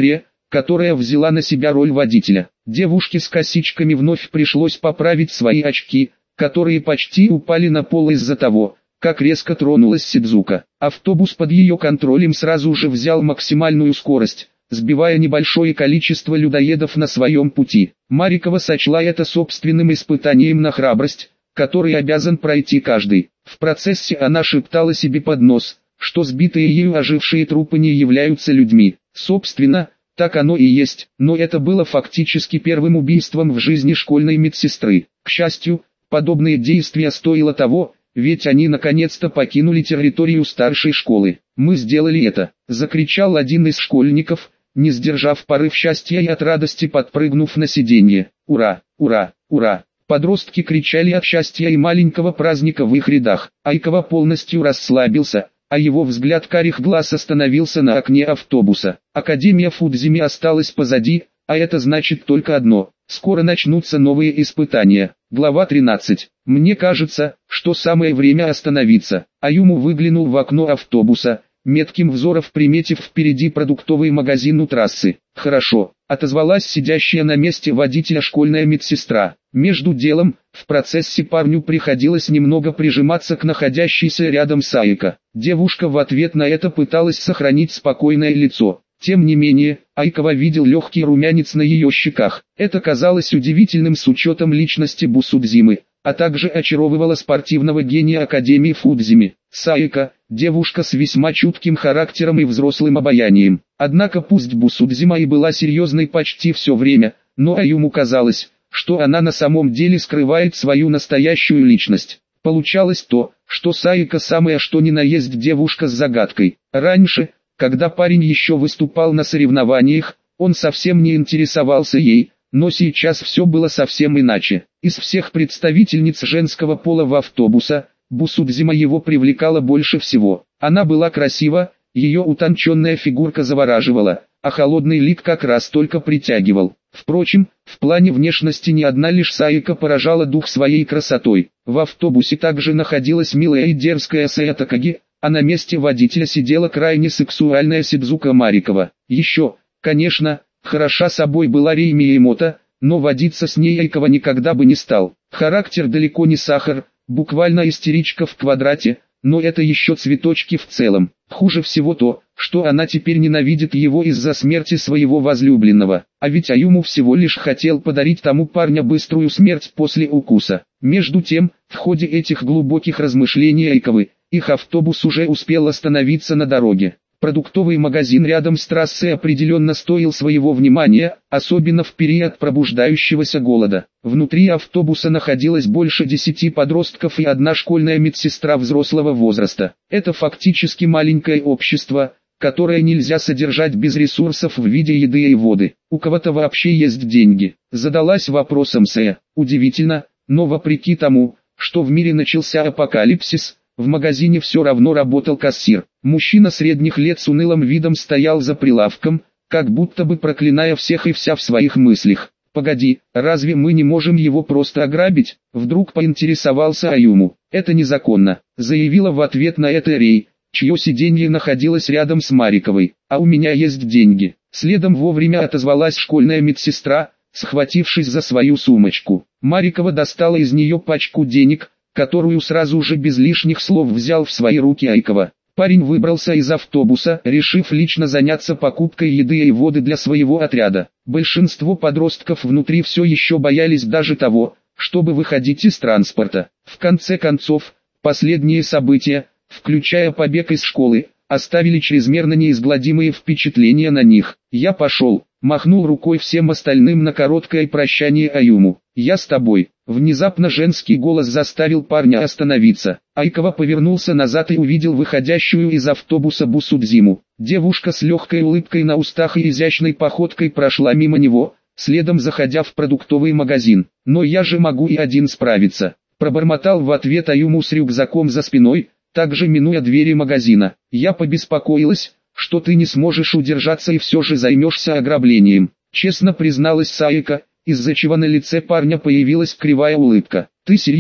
которая взяла на себя роль водителя. Девушке с косичками вновь пришлось поправить свои очки, которые почти упали на пол из-за того, как резко тронулась Сидзука. Автобус под ее контролем сразу же взял максимальную скорость, сбивая небольшое количество людоедов на своем пути. Марикова сочла это собственным испытанием на храбрость, который обязан пройти каждый. В процессе она шептала себе под нос, что сбитые ею ожившие трупы не являются людьми. Собственно, так оно и есть, но это было фактически первым убийством в жизни школьной медсестры. К счастью, подобные действия стоило того, ведь они наконец-то покинули территорию старшей школы. «Мы сделали это!» – закричал один из школьников, не сдержав порыв счастья и от радости подпрыгнув на сиденье. «Ура! Ура! Ура!» Подростки кричали от счастья и маленького праздника в их рядах. Айкава полностью расслабился, а его взгляд карих глаз остановился на окне автобуса. Академия Фудзими осталась позади, а это значит только одно – скоро начнутся новые испытания. Глава 13. Мне кажется, что самое время остановиться. Аюму выглянул в окно автобуса, метким взором приметив впереди продуктовый магазин у трассы. «Хорошо», — отозвалась сидящая на месте водителя школьная медсестра. Между делом, в процессе парню приходилось немного прижиматься к находящейся рядом Саика. Девушка в ответ на это пыталась сохранить спокойное лицо. Тем не менее, Айкава видел легкий румянец на ее щеках. Это казалось удивительным с учетом личности Бусудзимы, а также очаровывало спортивного гения Академии Фудзими. Саика – девушка с весьма чутким характером и взрослым обаянием. Однако пусть Бусудзима и была серьезной почти все время, но Аюму казалось, что она на самом деле скрывает свою настоящую личность. Получалось то, что Саика самая что ни на есть девушка с загадкой. Раньше, когда парень еще выступал на соревнованиях, он совсем не интересовался ей, но сейчас все было совсем иначе. Из всех представительниц женского пола в автобуса, Бусудзима его привлекала больше всего. Она была красива, ее утонченная фигурка завораживала, а холодный лик как раз только притягивал. Впрочем, в плане внешности ни одна лишь Саика поражала дух своей красотой. В автобусе также находилась милая и дерзкая Сая Такаги, а на месте водителя сидела крайне сексуальная Сидзука Марикова. Еще, конечно, хороша собой была Рей Миямото, но водиться с ней Айкава никогда бы не стал. Характер далеко не сахар, буквально истеричка в квадрате, но это еще цветочки в целом. Хуже всего то, что она теперь ненавидит его из-за смерти своего возлюбленного. А ведь Аюму всего лишь хотел подарить тому парню быструю смерть после укуса. Между тем, в ходе этих глубоких размышлений Айкавы, их автобус уже успел остановиться на дороге. Продуктовый магазин рядом с трассой определенно стоил своего внимания, особенно в период пробуждающегося голода. Внутри автобуса находилось больше 10 подростков и одна школьная медсестра взрослого возраста. Это фактически маленькое общество, которое нельзя содержать без ресурсов в виде еды и воды. У кого-то вообще есть деньги? Задалась вопросом Сая. Удивительно, но вопреки тому, что в мире начался апокалипсис, в магазине все равно работал кассир. Мужчина средних лет с унылым видом стоял за прилавком, как будто бы проклиная всех и вся в своих мыслях. «Погоди, разве мы не можем его просто ограбить?» Вдруг поинтересовался Аюму. «Это незаконно», заявила в ответ на это Рей, чье сиденье находилось рядом с Мариковой. «А у меня есть деньги». Следом вовремя отозвалась школьная медсестра, схватившись за свою сумочку. Марикова достала из нее пачку денег, которую сразу же без лишних слов взял в свои руки Айкава. Парень выбрался из автобуса, решив лично заняться покупкой еды и воды для своего отряда. Большинство подростков внутри все еще боялись даже того, чтобы выходить из транспорта. В конце концов, последние события, включая побег из школы, оставили чрезмерно неизгладимые впечатления на них. «Я пошел», махнул рукой всем остальным на короткое прощание Аюму. «Я с тобой». Внезапно женский голос заставил парня остановиться. Айкава повернулся назад и увидел выходящую из автобуса Бусудзиму. Девушка с легкой улыбкой на устах и изящной походкой прошла мимо него, следом заходя в продуктовый магазин. «Но я же могу и один справиться», пробормотал в ответ Аюму с рюкзаком за спиной, также минуя двери магазина. «Я побеспокоилась, что ты не сможешь удержаться и все же займешься ограблением», честно призналась Саика, из-за чего на лице парня появилась кривая улыбка. «Ты серьезно?»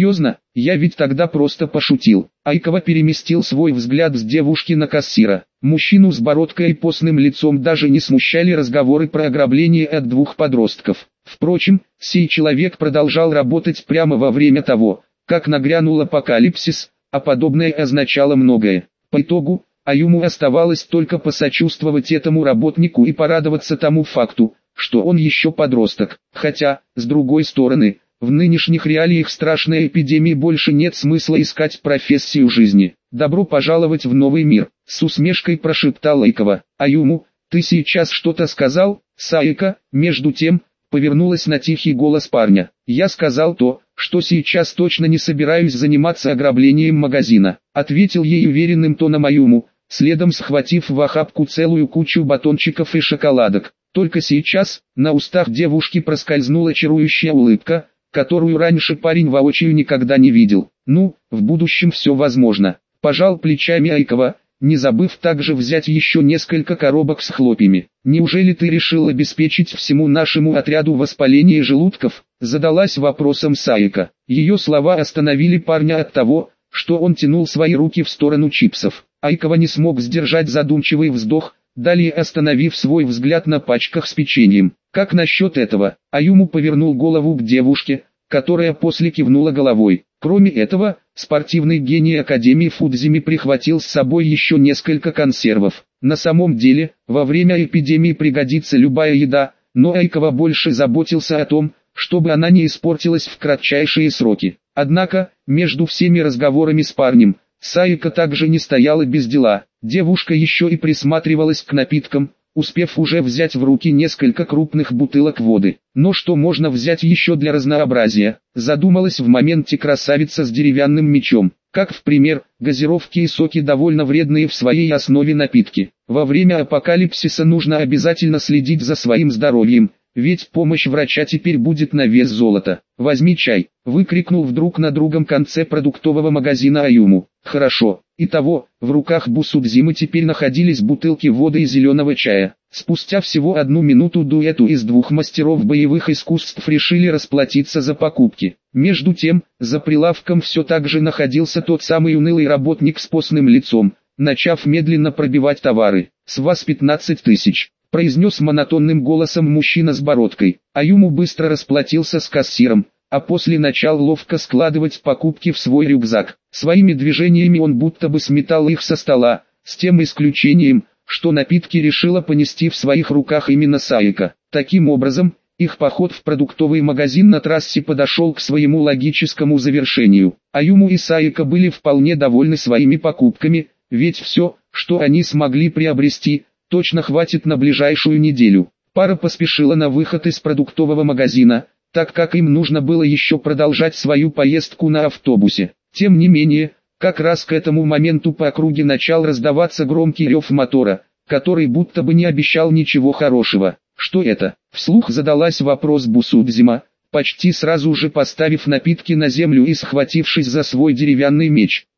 Я ведь тогда просто пошутил. Айкова переместил свой взгляд с девушки на кассира. Мужчину с бородкой и постным лицом даже не смущали разговоры про ограбление от двух подростков. Впрочем, сей человек продолжал работать прямо во время того, как нагрянул апокалипсис, а подобное означало многое. По итогу, Аюму оставалось только посочувствовать этому работнику и порадоваться тому факту, что он еще подросток. Хотя, с другой стороны, в нынешних реалиях страшной эпидемии больше нет смысла искать профессию жизни. «Добро пожаловать в новый мир», — с усмешкой прошептал Айкова. «Аюму, ты сейчас что-то сказал?» Саика, между тем, повернулась на тихий голос парня. «Я сказал то, что сейчас точно не собираюсь заниматься ограблением магазина», — ответил ей уверенным тоном Аюму, следом схватив в охапку целую кучу батончиков и шоколадок. Только сейчас, на устах девушки проскользнула чарующая улыбка, которую раньше парень воочию никогда не видел. «Ну, в будущем все возможно», — пожал плечами Айкова, не забыв также взять еще несколько коробок с хлопьями. «Неужели ты решил обеспечить всему нашему отряду воспаление желудков?» — задалась вопросом Саика. Ее слова остановили парня от того, что он тянул свои руки в сторону чипсов. Айкова не смог сдержать задумчивый вздох, далее остановив свой взгляд на пачках с печеньем. «Как насчет этого?» Аюму повернул голову к девушке, которая после кивнула головой. Кроме этого, спортивный гений Академии Фудзими прихватил с собой еще несколько консервов. На самом деле, во время эпидемии пригодится любая еда, но Айкова больше заботился о том, чтобы она не испортилась в кратчайшие сроки. Однако, между всеми разговорами с парнем, Саика также не стояла без дела. Девушка еще и присматривалась к напиткам, успев уже взять в руки несколько крупных бутылок воды. Но что можно взять еще для разнообразия? Задумалась в моменте красавица с деревянным мечом. Как в пример, газировки и соки довольно вредные в своей основе напитки. Во время апокалипсиса нужно обязательно следить за своим здоровьем, ведь помощь врача теперь будет на вес золота. «Возьми чай», — выкрикнул вдруг на другом конце продуктового магазина Аюму. «Хорошо». Итого, в руках Бусудзимы теперь находились бутылки воды и зеленого чая. Спустя всего 1 минуту дуэту из 2 мастеров боевых искусств решили расплатиться за покупки. Между тем, за прилавком все так же находился тот самый унылый работник с постным лицом, начав медленно пробивать товары. «С вас 15 тысяч», — произнес монотонным голосом мужчина с бородкой. Аюму быстро расплатился с кассиром, а после начал ловко складывать покупки в свой рюкзак. Своими движениями он будто бы сметал их со стола, с тем исключением, что напитки решила понести в своих руках именно Саика. Таким образом, их поход в продуктовый магазин на трассе подошел к своему логическому завершению. Аюму и Саика были вполне довольны своими покупками, ведь все, что они смогли приобрести, точно хватит на ближайшую неделю. Пара поспешила на выход из продуктового магазина, так как им нужно было еще продолжать свою поездку на автобусе. Тем не менее, как раз к этому моменту по округе начал раздаваться громкий рев мотора, который будто бы не обещал ничего хорошего. «Что это?» — вслух задалась вопрос Бусудзима, почти сразу же поставив напитки на землю и схватившись за свой деревянный меч.